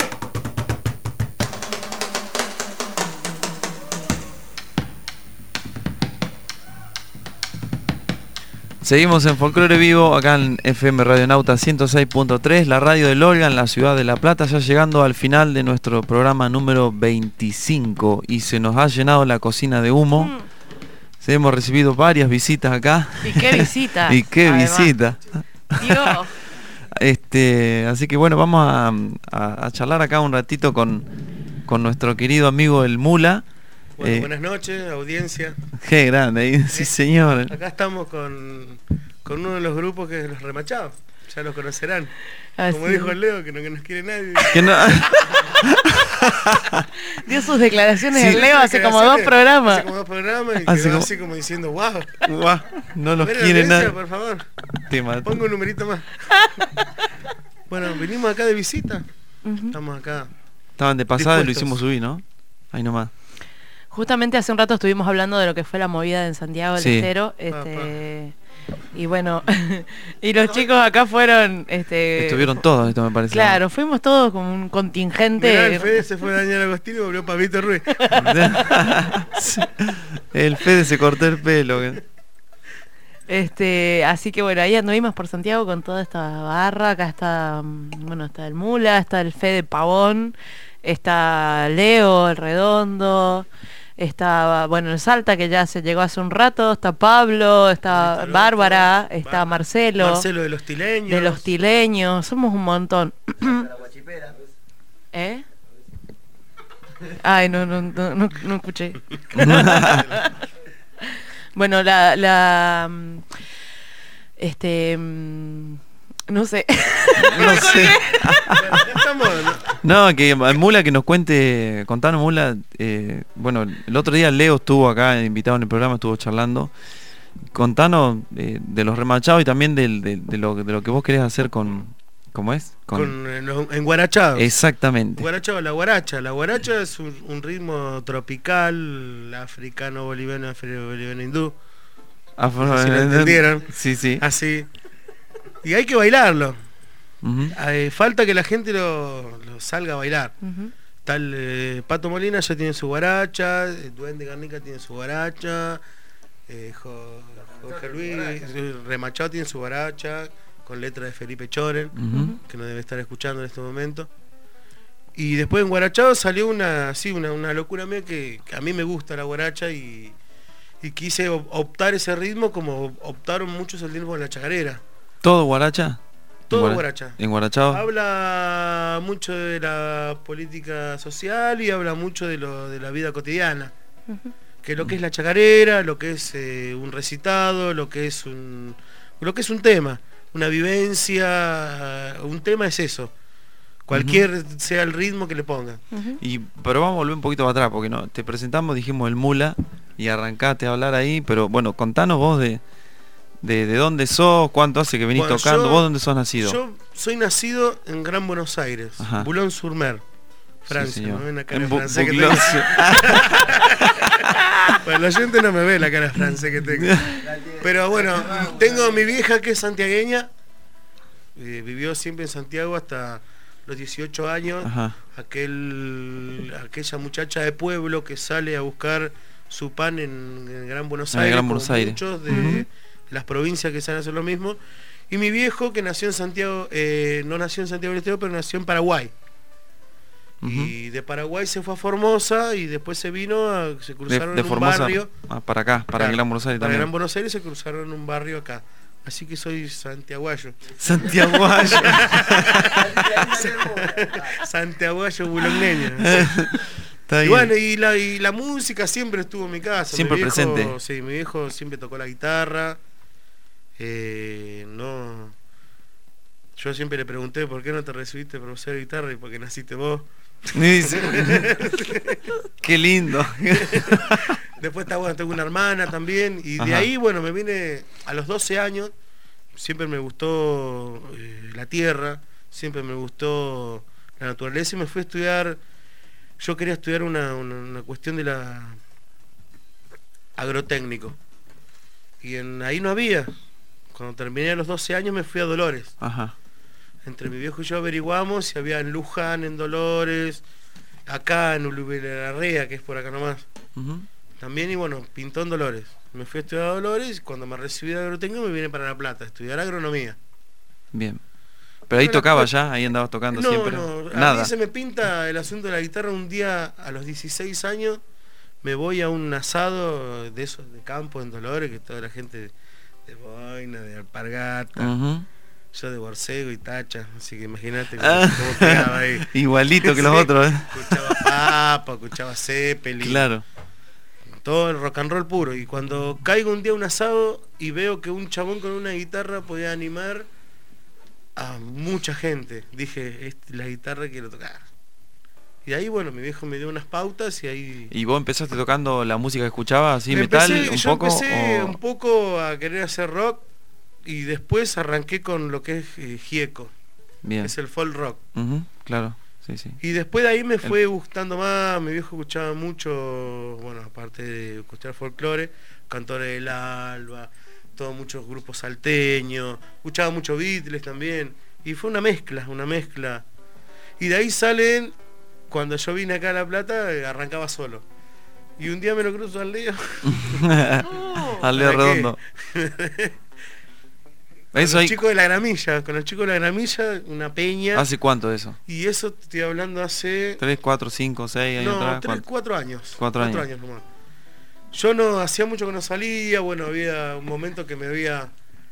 A: Seguimos en Folclore Vivo, acá en FM Radio Nauta 106.3, la radio del Olga en la ciudad de La Plata, ya llegando al final de nuestro programa número 25 y se nos ha llenado la cocina de humo. Hemos recibido varias visitas acá.
B: ¿Y qué visitas?
A: ¿Y qué visita?
B: Dios.
A: Así que bueno, vamos a charlar acá un ratito con nuestro querido amigo el Mula.
O: Bueno, buenas noches, audiencia.
A: Qué grande, sí señor.
O: Acá estamos con uno de los grupos que es Los Remachados, ya los conocerán. Como dijo el Leo, que no nos quiere nadie.
A: Que no...
B: Dio sus declaraciones el Leo hace como 2 programas.
O: Hace como 2 programas y quedó así como diciendo, wow,
A: no los quiere nadie.
O: Por favor, pongo un numerito más. Bueno, venimos acá de visita. Estamos acá.
A: Estaban de pasada y lo hicimos subir, ¿no? Ahí nomás.
B: Justamente hace un rato estuvimos hablando de lo que fue la movida en Santiago del Estero, y bueno, y los chicos acá fueron,
A: estuvieron todos, esto me parece.
B: Claro, fuimos todos como un contingente.
O: Mirá, el Fede se fue a Daniel Agostini y volvió Pablito Ruiz.
A: El Fede se cortó el pelo.
B: Así que bueno, ahí anduvimos por Santiago con toda esta barra. Acá está, bueno, está el Mula, está el Fede Pavón, está Leo, el Redondo. Está, bueno, el Salta, que ya se llegó hace un rato. Está Pablo, está Bárbara, está Marcelo.
O: Marcelo de los Tileños.
B: De los Tileños, somos un montón. ¿Eh? Ay, no escuché. Bueno, no sé.
A: No sé. No, que Mula que nos cuente, contanos Mula, bueno, el otro día Leo estuvo acá invitado en el programa, estuvo charlando. Contanos de los Remachados y también de lo que vos querés hacer con, ¿cómo es?
O: En guarachados.
A: Exactamente.
O: La guaracha es un ritmo tropical, africano, boliviano hindú. No sé si lo entendieron.
A: Sí.
O: Así. Y hay que bailarlo. Falta que la gente lo salga a bailar. Está el Pato Molina ya tiene su guaracha, el Duende Garnica tiene su guaracha, Jorge Luis Remachado tiene su guaracha con letra de Felipe Choren, que nos debe estar escuchando en este momento. Y después en guarachado salió una locura mía que a mí me gusta la guaracha y quise optar ese ritmo como optaron muchos el ritmo de la chacarera.
A: ¿Todo guaracha?
O: Todo guaracha.
A: ¿En guarachado?
O: Habla mucho de la política social y habla mucho de la vida cotidiana. Que lo que es la chacarera, lo que es un recitado, lo que es un tema, una vivencia, un tema es eso. Cualquier sea el ritmo que le pongan.
A: Pero vamos a volver un poquito para atrás, porque no te presentamos, dijimos el Mula y arrancaste a hablar ahí, pero bueno, contanos vos de dónde sos, cuánto hace que venís tocando, vos dónde sos nacido.
O: Yo soy nacido en Gran Buenos Aires, Boulogne-sur-Mer, Francia,
A: sí,
O: ¿no? Una cara
A: en
O: francés que tengo. Bueno, la gente no me ve la cara francés que tengo. Pero bueno, tengo mi vieja que es santiagueña. Vivió siempre en Santiago hasta los 18 años.
A: Ajá.
O: Aquella muchacha de pueblo que sale a buscar su pan en Gran Buenos Aires.
A: Gran Buenos Aires.
O: Muchos de las provincias que salen a hacer lo mismo. Y mi viejo que nació en Santiago, no nació en Santiago del Estero, pero nació en Paraguay. Y de Paraguay se fue a Formosa y después se vino, se cruzaron en un
A: Formosa
O: barrio.
A: para acá, para Gran Buenos Aires
O: para
A: también.
O: Gran Buenos Aires se cruzaron en un barrio acá. Así que soy santiaguayo.
A: Santiaguayo.
O: Santiaguayo bulogneño.
A: Está
O: Y
A: bien.
O: bueno, y la música siempre estuvo en mi casa.
A: Siempre
O: mi viejo,
A: presente.
O: Sí, mi viejo siempre tocó la guitarra. No. Yo siempre le pregunté por qué no te recibiste de profesor de guitarra y por qué naciste vos.
A: Qué lindo.
O: Después bueno, tengo una hermana también. Y de
A: Ajá.
O: ahí, bueno, me vine a los 12 años. Siempre me gustó la tierra. Siempre me gustó la naturaleza. Y me fui a estudiar. Yo quería estudiar una cuestión de la agrotécnico. Y ahí no había. Cuando terminé a los 12 años me fui a Dolores.
A: Ajá.
O: Entre mi viejo y yo averiguamos si había en Luján, en Dolores, acá en Ulubilarrea, que es por acá nomás. También, y bueno, pintó en Dolores. Me fui a estudiar a Dolores, cuando me recibí de agrotécnico me vine para La Plata a estudiar agronomía.
A: Bien. Pero ahí tocaba ya, ahí andabas tocando siempre.
O: No, a
A: nada.
O: mí se me pinta el asunto de la guitarra. Un día, a los 16 años, me voy a un asado de esos de campo en Dolores, que toda la gente de Boina, de Alpargata, yo de Borcego y Tacha, así que imagínate cómo pegaba ahí.
A: Igualito que los otros,
O: Escuchaba Papa, escuchaba Zeppelin.
A: Claro.
O: Todo el rock and roll puro. Y cuando caigo un día a un asado y veo que un chabón con una guitarra podía animar a mucha gente, dije, la guitarra quiero tocar. Y ahí, bueno, mi viejo me dio unas pautas y ahí...
A: ¿Y vos empezaste tocando la música que escuchabas, así,
O: Yo
A: metal,
O: empecé un poco a querer hacer rock y después arranqué con lo que es Gieco,
A: Bien.
O: que es el folk rock.
A: Claro, sí, sí.
O: Y después de ahí me fue gustando más. Mi viejo escuchaba mucho, bueno, aparte de escuchar folclore, Cantores del Alba, todos muchos grupos salteños, escuchaba mucho Beatles también. Y fue una mezcla. Y de ahí salen, cuando yo vine acá a La Plata, arrancaba solo. Y un día me lo cruzo al Leo.
A: Al Leo Redondo.
O: Con
A: Eso
O: los chicos de la Gramilla, una peña.
A: ¿Hace cuánto eso?
O: Y eso te estoy hablando hace...
A: 3, 4, 5, 6 años atrás.
O: 4 años.
A: 4 años.
O: 4 años nomás. Yo no hacía mucho que no salía, bueno, había un momento que me había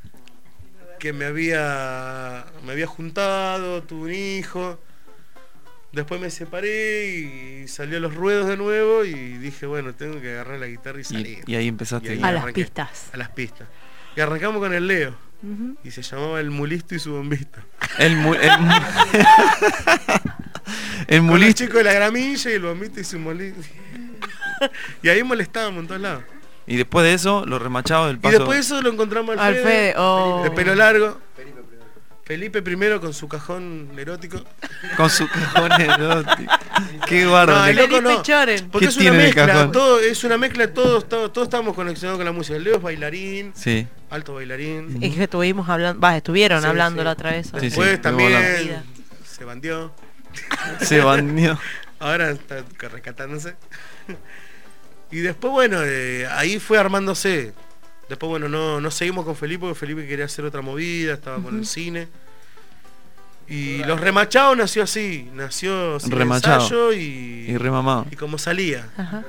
O: juntado, tuve un hijo. Después me separé y salió a los ruedos de nuevo y dije, bueno, tengo que agarrar la guitarra y salir.
A: Y ahí empezaste.
B: A las pistas.
O: A las pistas. Y arrancamos con el Leo. Y se llamaba El Mulisto y su bombista.
A: El
O: Con
A: Mulisto.
O: los chicos de la Gramilla y el bombista y su molito. Y ahí molestábamos en todos lados.
A: Y después de eso, lo remachado del paso.
O: Y después de eso lo encontramos al Fede, de pelo largo. Felipe primero con su cajón erótico.
A: Con su cajón erótico. Qué bárbaro.
O: No, el loco no. Porque es una mezcla, es una mezcla de todos estamos conectados con la música. El Leo es bailarín,
A: sí.
O: Alto bailarín.
B: Es que estuvimos hablando, estuvieron
O: Sí,
B: hablando
O: sí.
B: la otra vez.
O: Después también se bandió.
A: Se bandió.
O: Ahora está rescatándose. Y después, bueno, ahí fue armándose. Después, bueno, no seguimos con Felipe, porque Felipe quería hacer otra movida, estaba con el cine. Y Los Remachados nació así, nació sin
A: remachado
O: ensayo y
A: remamado.
O: Y como salía.
B: Ajá.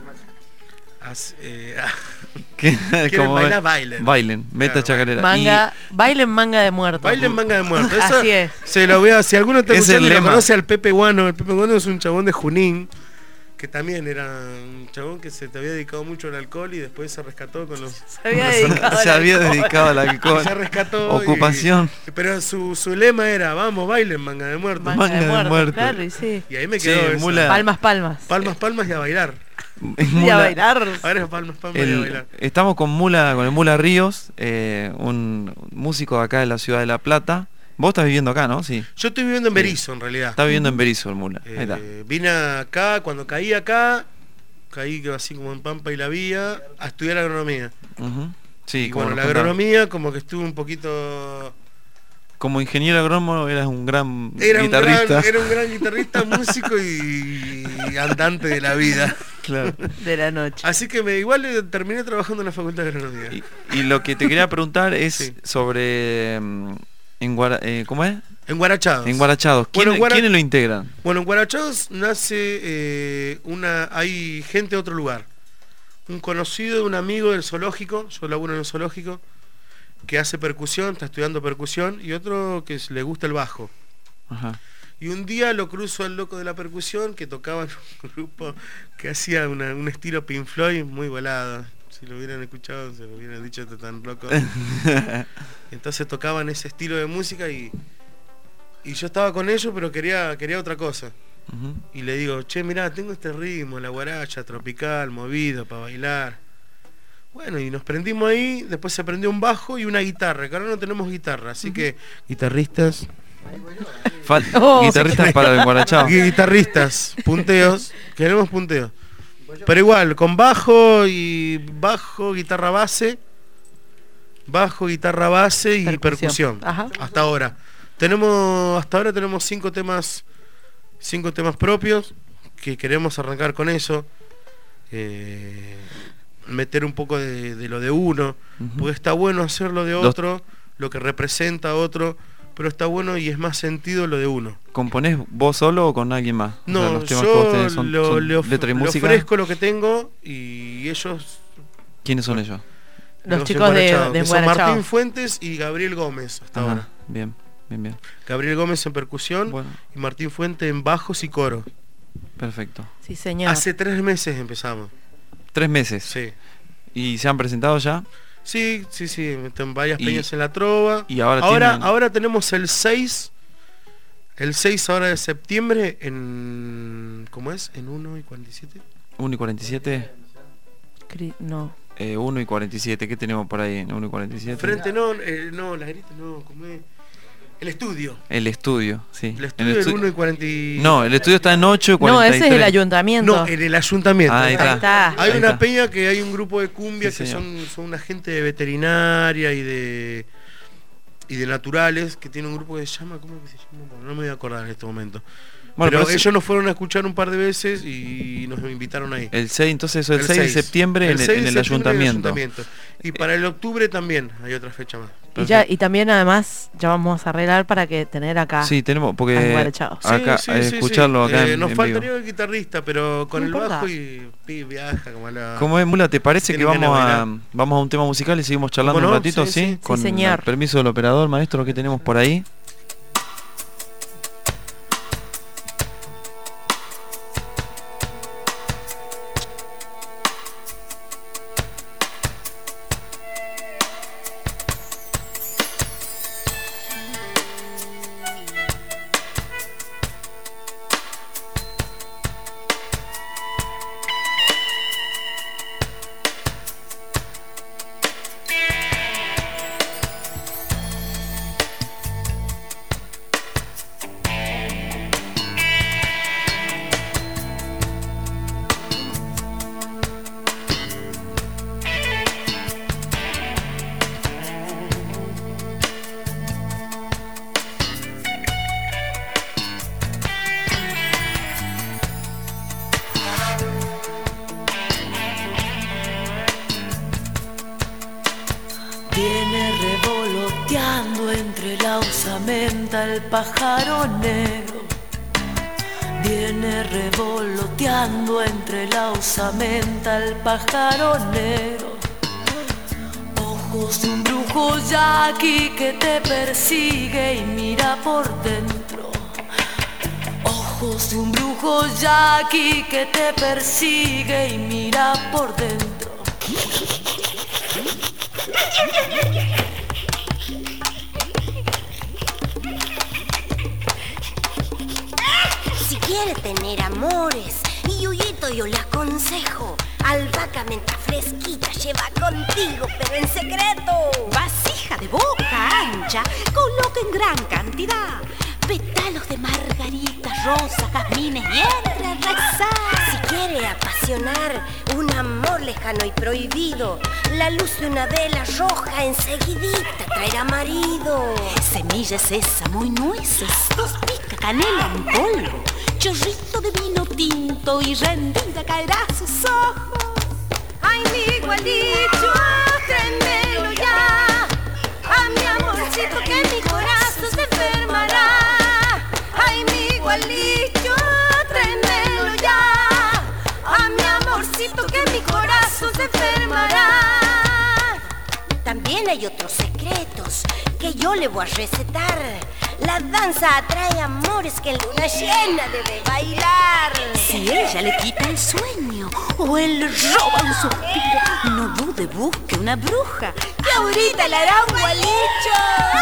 O: Quieren bailar, bailen.
A: Meta
O: claro,
A: chacarera.
B: Bailen manga de muerto.
O: Bailen manga de muerto. Eso
B: así es.
O: Se lo veo, si alguno está
A: Es
O: escuchando
A: el
O: y lo
A: lema.
O: conoce al Pepe Guano. El Pepe Guano es un chabón de Junín, que también era un chabón que se te había dedicado mucho al alcohol y después se rescató con los...
A: Se había dedicado al alcohol.
O: Se rescató.
A: Ocupación.
O: Pero su lema era, vamos, bailen manga de muerto.
B: Manga de muerto. Claro, y sí.
O: Y ahí me quedó eso.
B: Palmas.
O: Palmas y a bailar.
B: Y a bailar.
O: Ahora es palmas y a bailar.
A: Estamos con el Mula Ríos, un músico de acá de la ciudad de La Plata. Vos estás viviendo acá, ¿no? Sí.
O: Yo estoy viviendo en Berisso, en realidad.
A: Está viviendo en Berisso el Mula. Ahí está.
O: Vine acá, cuando caí acá, caí así como en Pampa y la Vía, a estudiar agronomía.
A: Sí,
O: y bueno, la agronomía como que estuve un poquito...
A: Como ingeniero agrónomo eras un gran guitarrista.
O: Era un gran guitarrista, músico y andante de la vida.
A: Claro.
B: De la noche.
O: Así que igual terminé trabajando en la Facultad de Agronomía.
A: Y lo que te quería preguntar es sobre... ¿cómo es?
O: En Guarachados.
A: En Guarachados. ¿Quiénes lo integran?
O: Bueno, en Guarachados nace hay gente de otro lugar. Un conocido, un amigo del zoológico, yo laburo en el zoológico, que hace percusión, está estudiando percusión, y otro que le gusta el bajo.
A: Ajá.
O: Y un día lo cruzo al loco de la percusión, que tocaba en un grupo que hacía un estilo Pink Floyd muy volado. Si lo hubieran escuchado, se lo hubieran dicho, este tan loco. Entonces tocaban ese estilo de música y yo estaba con ellos, pero quería otra cosa. Y le digo, che, mirá, tengo este ritmo, la guaracha, tropical, movido, para bailar. Bueno, y nos prendimos ahí, después se prendió un bajo y una guitarra, que ahora no tenemos guitarra, así que guitarristas...
A: Guitarristas para el Guarachao.
O: Guitarristas, punteos, queremos punteos. Pero igual, con bajo, guitarra base y percusión. Hasta ahora. Hasta ahora tenemos 5 temas propios, que queremos arrancar con eso. Meter un poco de lo de uno, porque está bueno hacer lo de otro, lo que representa a otro, pero está bueno y es más sentido lo de uno.
A: ¿Componés vos solo o con alguien más?
O: No,
A: o sea,
O: yo le
A: música.
O: ofrezco lo que tengo y ellos...
A: ¿Quiénes son ellos?
B: Los chicos de
O: son Martín Fuentes y Gabriel Gómez hasta ahora.
A: Bien.
O: Gabriel Gómez en percusión y Martín Fuentes en bajos y coro.
A: Perfecto.
B: Sí, señor.
O: Hace 3 meses empezamos.
A: 3 meses.
O: Sí.
A: ¿Y se han presentado ya?
O: Sí, en varias peñas en la Trova.
A: Y ahora
O: tenemos el 6 ahora de septiembre en... ¿Cómo es? ¿En 1 y 47?
A: 1 y 47.
B: No.
A: 1 y 47, ¿qué tenemos por ahí en 1 y 47?
O: Frente no, las gritas no, ¿cómo es? El estudio,
A: sí.
O: El estudio es 1 y 40.
A: No, el estudio está en 8 y 43.
B: No, ese es el ayuntamiento.
O: No, en el ayuntamiento.
A: Ahí está.
O: Hay una peña que hay un grupo de cumbia que son una gente de veterinaria y de naturales, que tiene un grupo que se llama, ¿cómo es que se llama? Bueno, no me voy a acordar en este momento. Bueno, pero ellos nos fueron a escuchar un par de veces y nos invitaron ahí.
A: El 6, entonces eso, el 6 de septiembre en el ayuntamiento.
O: Y para el octubre también hay otra fecha más.
B: Y también además ya vamos a arreglar para que tener acá.
A: Sí, tenemos, porque acá escucharlo acá
O: nos faltaría el guitarrista, pero con el bajo y viaja como la...
A: ¿Cómo es, Mula? ¿Te parece que vamos a un tema musical y seguimos charlando un ratito? Sí, con
B: señor.
A: El permiso del operador, maestro, ¿qué tenemos por ahí?
P: El pájaro negro viene revoloteando entre la osamenta, el pájaro negro. Ojos de un brujo yaqui que te persigue y mira por dentro. Ojos de un brujo yaqui que te persigue y mira por dentro.
Q: Si quiere tener amores, y Yuyito yo le aconsejo, Albahaca, menta fresquita, lleva contigo, pero en secreto.
R: Vasija de boca ancha, coloca en gran cantidad. Pétalos de margaritas, rosas, jazmines y entre a rezar.
Q: Si quiere apasionar un amor lejano y prohibido, la luz de una vela roja enseguidita traerá marido.
R: Semilla de sésamo y nueces, dos pica canela en polvo, chorrito de vino tinto y rendida caerá a sus ojos.
Q: Ay, mi igualito, tráemelo ya, a mi amorcito que mi corazón se enfermará. Ay, mi igualito, tráemelo ya, a mi amorcito que mi corazón se enfermará. También hay otros secretos que yo le voy a recetar. La danza atrae amores que en luna llena debe bailar.
R: Si ella le quita el sueño o él le roba un suspiro, no dude, busque una bruja
Q: que ahorita le hará un gualicho.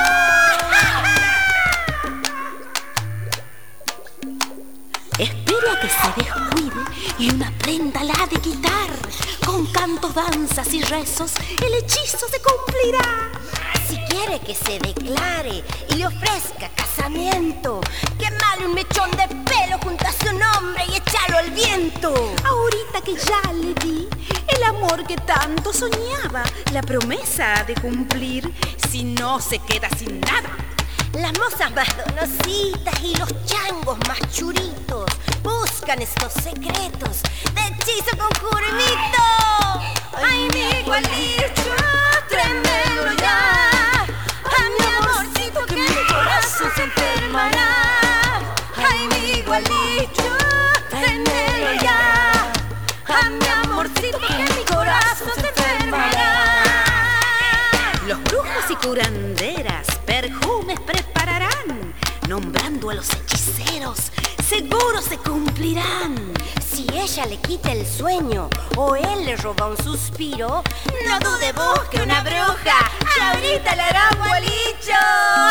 R: Espere a que se descuide y una prenda la ha de quitar. Con cantos, danzas y rezos el hechizo se cumplirá.
Q: Si quiere que se declare y le ofrezca casamiento, quemale un mechón de pelo junto a su nombre y échalo al viento.
R: Ahorita que ya le di el amor que tanto soñaba, la promesa ha de cumplir, si no se queda sin nada.
Q: Las mozas más donositas y los changos más churitos buscan estos secretos de hechizo con juramito. Ay, mi igualito, tráemelo ya, a mi amorcito que mi corazón se enfermará. Ay, mi igualito, tráemelo ya, a mi amorcito que mi corazón se enfermará.
R: Los brujos y curanderas perfumes prepararán, nombrando a los hechiceros, seguro se cumplirán.
Q: Si ella le quita el sueño o él le roba un suspiro, no dude, busque una bruja que ahorita le hará un gualicho.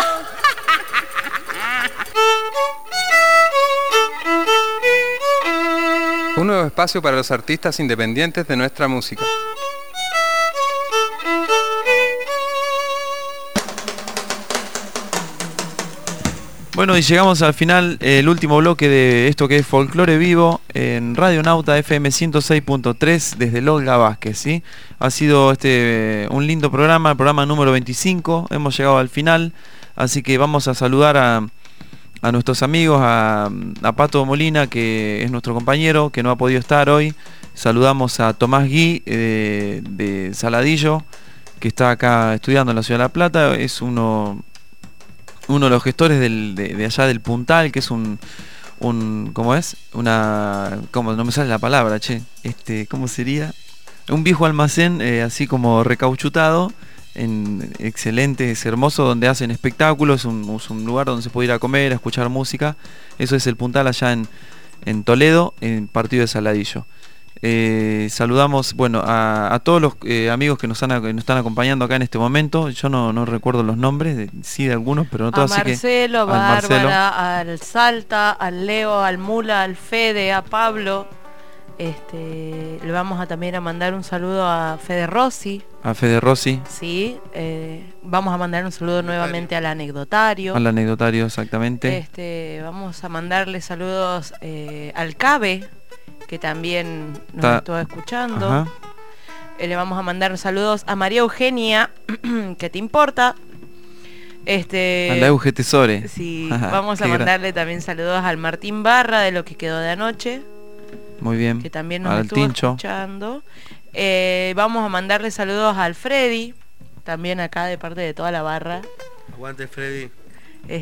L: Un nuevo espacio para los artistas independientes de nuestra música.
A: Bueno, y llegamos al final, el último bloque de esto que es Folclore Vivo en Radio Nauta FM 106.3 desde el Olga Vázquez, ¿sí? Ha sido un lindo programa, el programa número 25, hemos llegado al final, así que vamos a saludar a nuestros amigos, a Pato Molina, que es nuestro compañero, que no ha podido estar hoy. Saludamos a Tomás Gui de Saladillo, que está acá estudiando en la Ciudad de La Plata, es uno de los gestores de allá del Puntal, que es ¿cómo es? No me sale la palabra, che. ¿Cómo sería? Un viejo almacén, así como recauchutado, excelente, es hermoso, donde hacen espectáculos, es un lugar donde se puede ir a comer, a escuchar música. Eso es el Puntal allá en Toledo, en partido de Saladillo. Saludamos a todos los amigos que nos están acompañando acá en este momento. Yo no recuerdo los nombres, sí de algunos, pero no todos.
B: A Marcelo, a Bárbara, al Salta, al Leo, al Mula, al Fede, a Pablo. Le vamos también a mandar un saludo a Fede Rossi.
A: A Fede Rossi.
B: Sí, vamos a mandar un saludo nuevamente al anecdotario.
A: Al anecdotario, exactamente.
B: Vamos a mandarle saludos al Cabe, que también nos estuvo escuchando. Le vamos a mandar saludos a María Eugenia, que te importa.
A: A la Euge Tesore.
B: Sí, vamos a mandarle también saludos al Martín Barra, de Lo que quedó de anoche.
A: Muy bien.
B: Que también nos estuvo escuchando. Vamos a mandarle saludos al Freddy, también acá de parte de toda la barra.
O: Aguante, Freddy.
B: El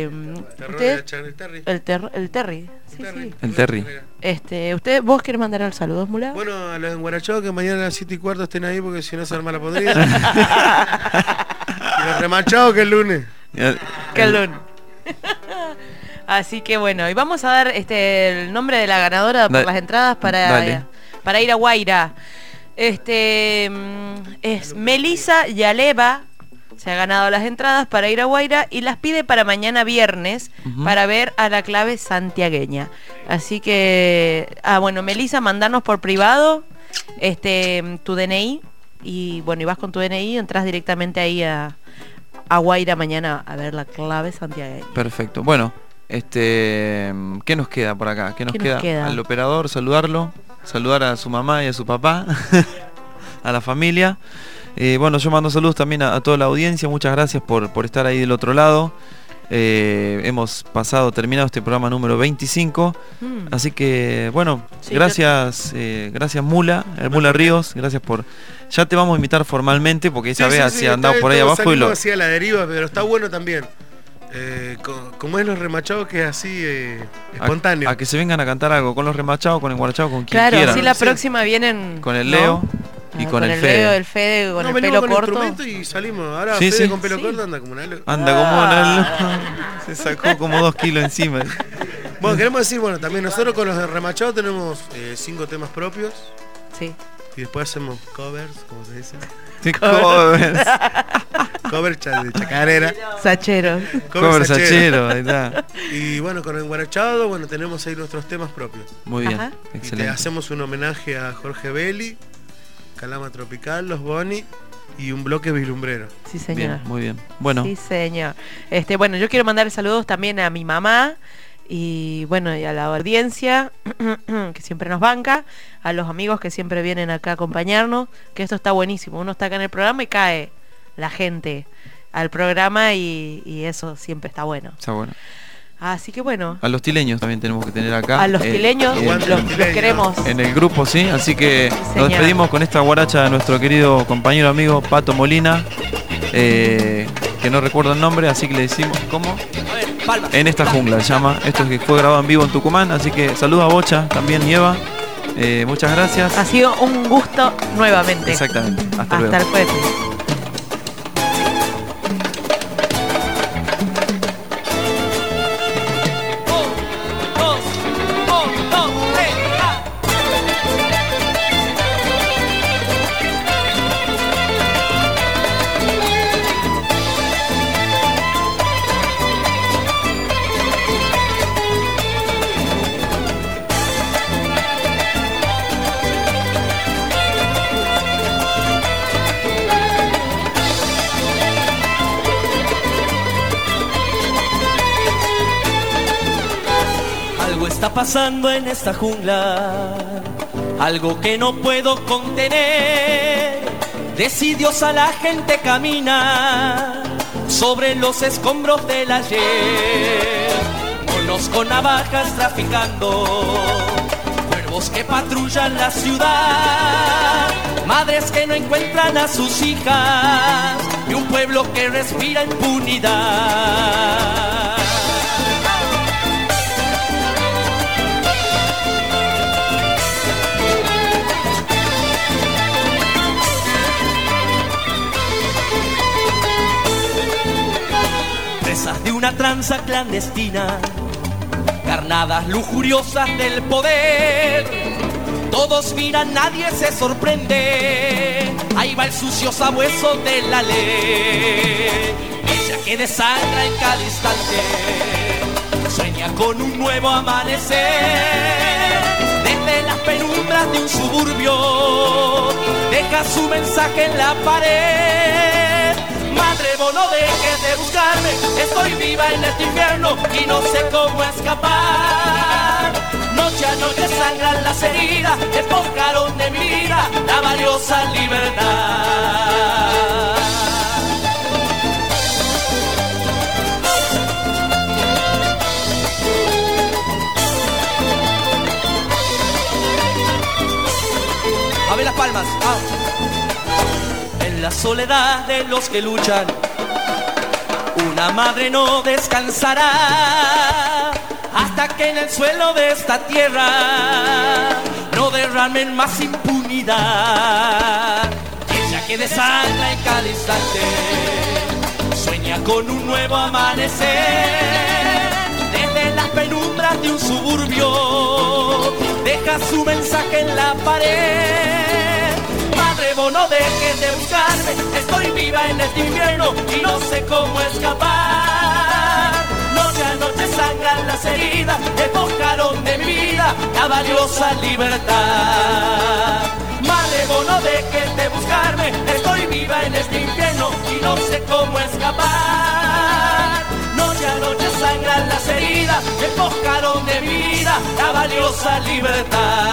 B: Terry. Sí.
A: El Terry.
B: ¿Vos querés mandar los saludos, Mula?
O: Bueno, a los enguarachados que mañana a las 7:15 estén ahí, porque si no se arma la podrida. Y los remachados que el lunes.
B: Así que bueno, y vamos a dar el nombre de la ganadora por las entradas para ir a Guaira. Es Melissa Yaleva. Se ha ganado las entradas para ir a Guaira y las pide para mañana viernes para ver a la clave santiagueña. Así que, Melissa, mandanos por privado tu DNI y bueno, y vas con tu DNI, entras directamente ahí a Guaira mañana a ver la clave santiagueña.
A: Perfecto. Bueno, ¿qué nos queda por acá? ¿Qué nos queda? Al operador, saludar a su mamá y a su papá, a la familia. Bueno, yo mando saludos también a toda la audiencia. Muchas gracias por estar ahí del otro lado. Hemos terminado este programa número 25. Así que, bueno, sí, gracias Mula Ríos, gracias por... Ya te vamos a invitar formalmente porque esa vez has andado por ahí abajo y lo...
O: Hacía la deriva, pero está bueno también. Como es los remachados, que es así espontáneo.
A: A que se vengan a cantar algo con los remachados, con el guarachado, con quien
B: quieran.
A: Claro,
B: si la próxima vienen...
A: Con el Leo. Y con el Fede.
B: El Fede con el pelo
O: con
B: corto.
O: El instrumento y salimos. Ahora Fede con pelo corto anda como una loca.
A: Se sacó como 2 kilos encima.
O: Bueno, queremos decir, también nosotros con los remachados tenemos 5 temas propios.
B: Sí.
O: Y después hacemos covers, ¿cómo se dice?
A: Sí, covers.
O: Cover de chacarera.
B: Sachero.
A: Cover sachero, ahí está.
O: Y bueno, con el guarachado, tenemos ahí nuestros temas propios.
A: Muy bien,
O: excelente. Y hacemos un homenaje a Jorge Belli, Calama Tropical, Los Boni y un bloque vislumbrero.
B: Sí, señor.
A: Bien, muy bien. Bueno.
B: Sí, señor. Yo quiero mandar saludos también a mi mamá y y a la audiencia que siempre nos banca, a los amigos que siempre vienen acá a acompañarnos, que esto está buenísimo. Uno está acá en el programa y cae la gente al programa y eso siempre está bueno.
A: Está bueno.
B: Así que bueno.
A: A los tileños también tenemos que tener acá.
B: A los tileños, los queremos.
A: En el grupo, sí. Así que nos despedimos con esta guaracha de nuestro querido compañero amigo Pato Molina, que no recuerdo el nombre, así que le decimos, ¿cómo? En esta jungla se llama. Esto es que fue grabado en vivo en Tucumán, así que saludos a Bocha, también y Eva. Muchas gracias.
B: Ha sido un gusto nuevamente.
A: Exactamente. Hasta luego.
B: El jueves.
N: Está pasando en esta jungla, algo que no puedo contener. Decidiosa la gente camina sobre los escombros del ayer. Monos con navajas traficando, cuervos que patrullan la ciudad, madres que no encuentran a sus hijas y un pueblo que respira impunidad. De una tranza clandestina, carnadas lujuriosas del poder. Todos miran, nadie se sorprende. Ahí va el sucio sabueso de la ley. Ella que desangra en cada instante, sueña con un nuevo amanecer. Desde las penumbras de un suburbio, deja su mensaje en la pared. Madre, vos no dejes de buscarme, estoy viva en este infierno y no sé cómo escapar. Noche a noche sangran las heridas, despojaron de mi vida la valiosa libertad. A ver las palmas. En la soledad de los que luchan, una madre no descansará hasta que en el suelo de esta tierra no derramen más impunidad. Ella que desangra en cada instante, sueña con un nuevo amanecer. Desde las penumbras de un suburbio, deja su mensaje en la pared. Madre, vos no dejes de buscarme, estoy viva en este invierno y no sé cómo escapar. Noche a noche sangran las heridas, despojaron de mi vida la valiosa libertad. Madre, ruego no dejes de buscarme, estoy viva en este infierno y no sé cómo escapar. Noche a noche sangran las heridas, el poscarón de mi vida, la valiosa libertad.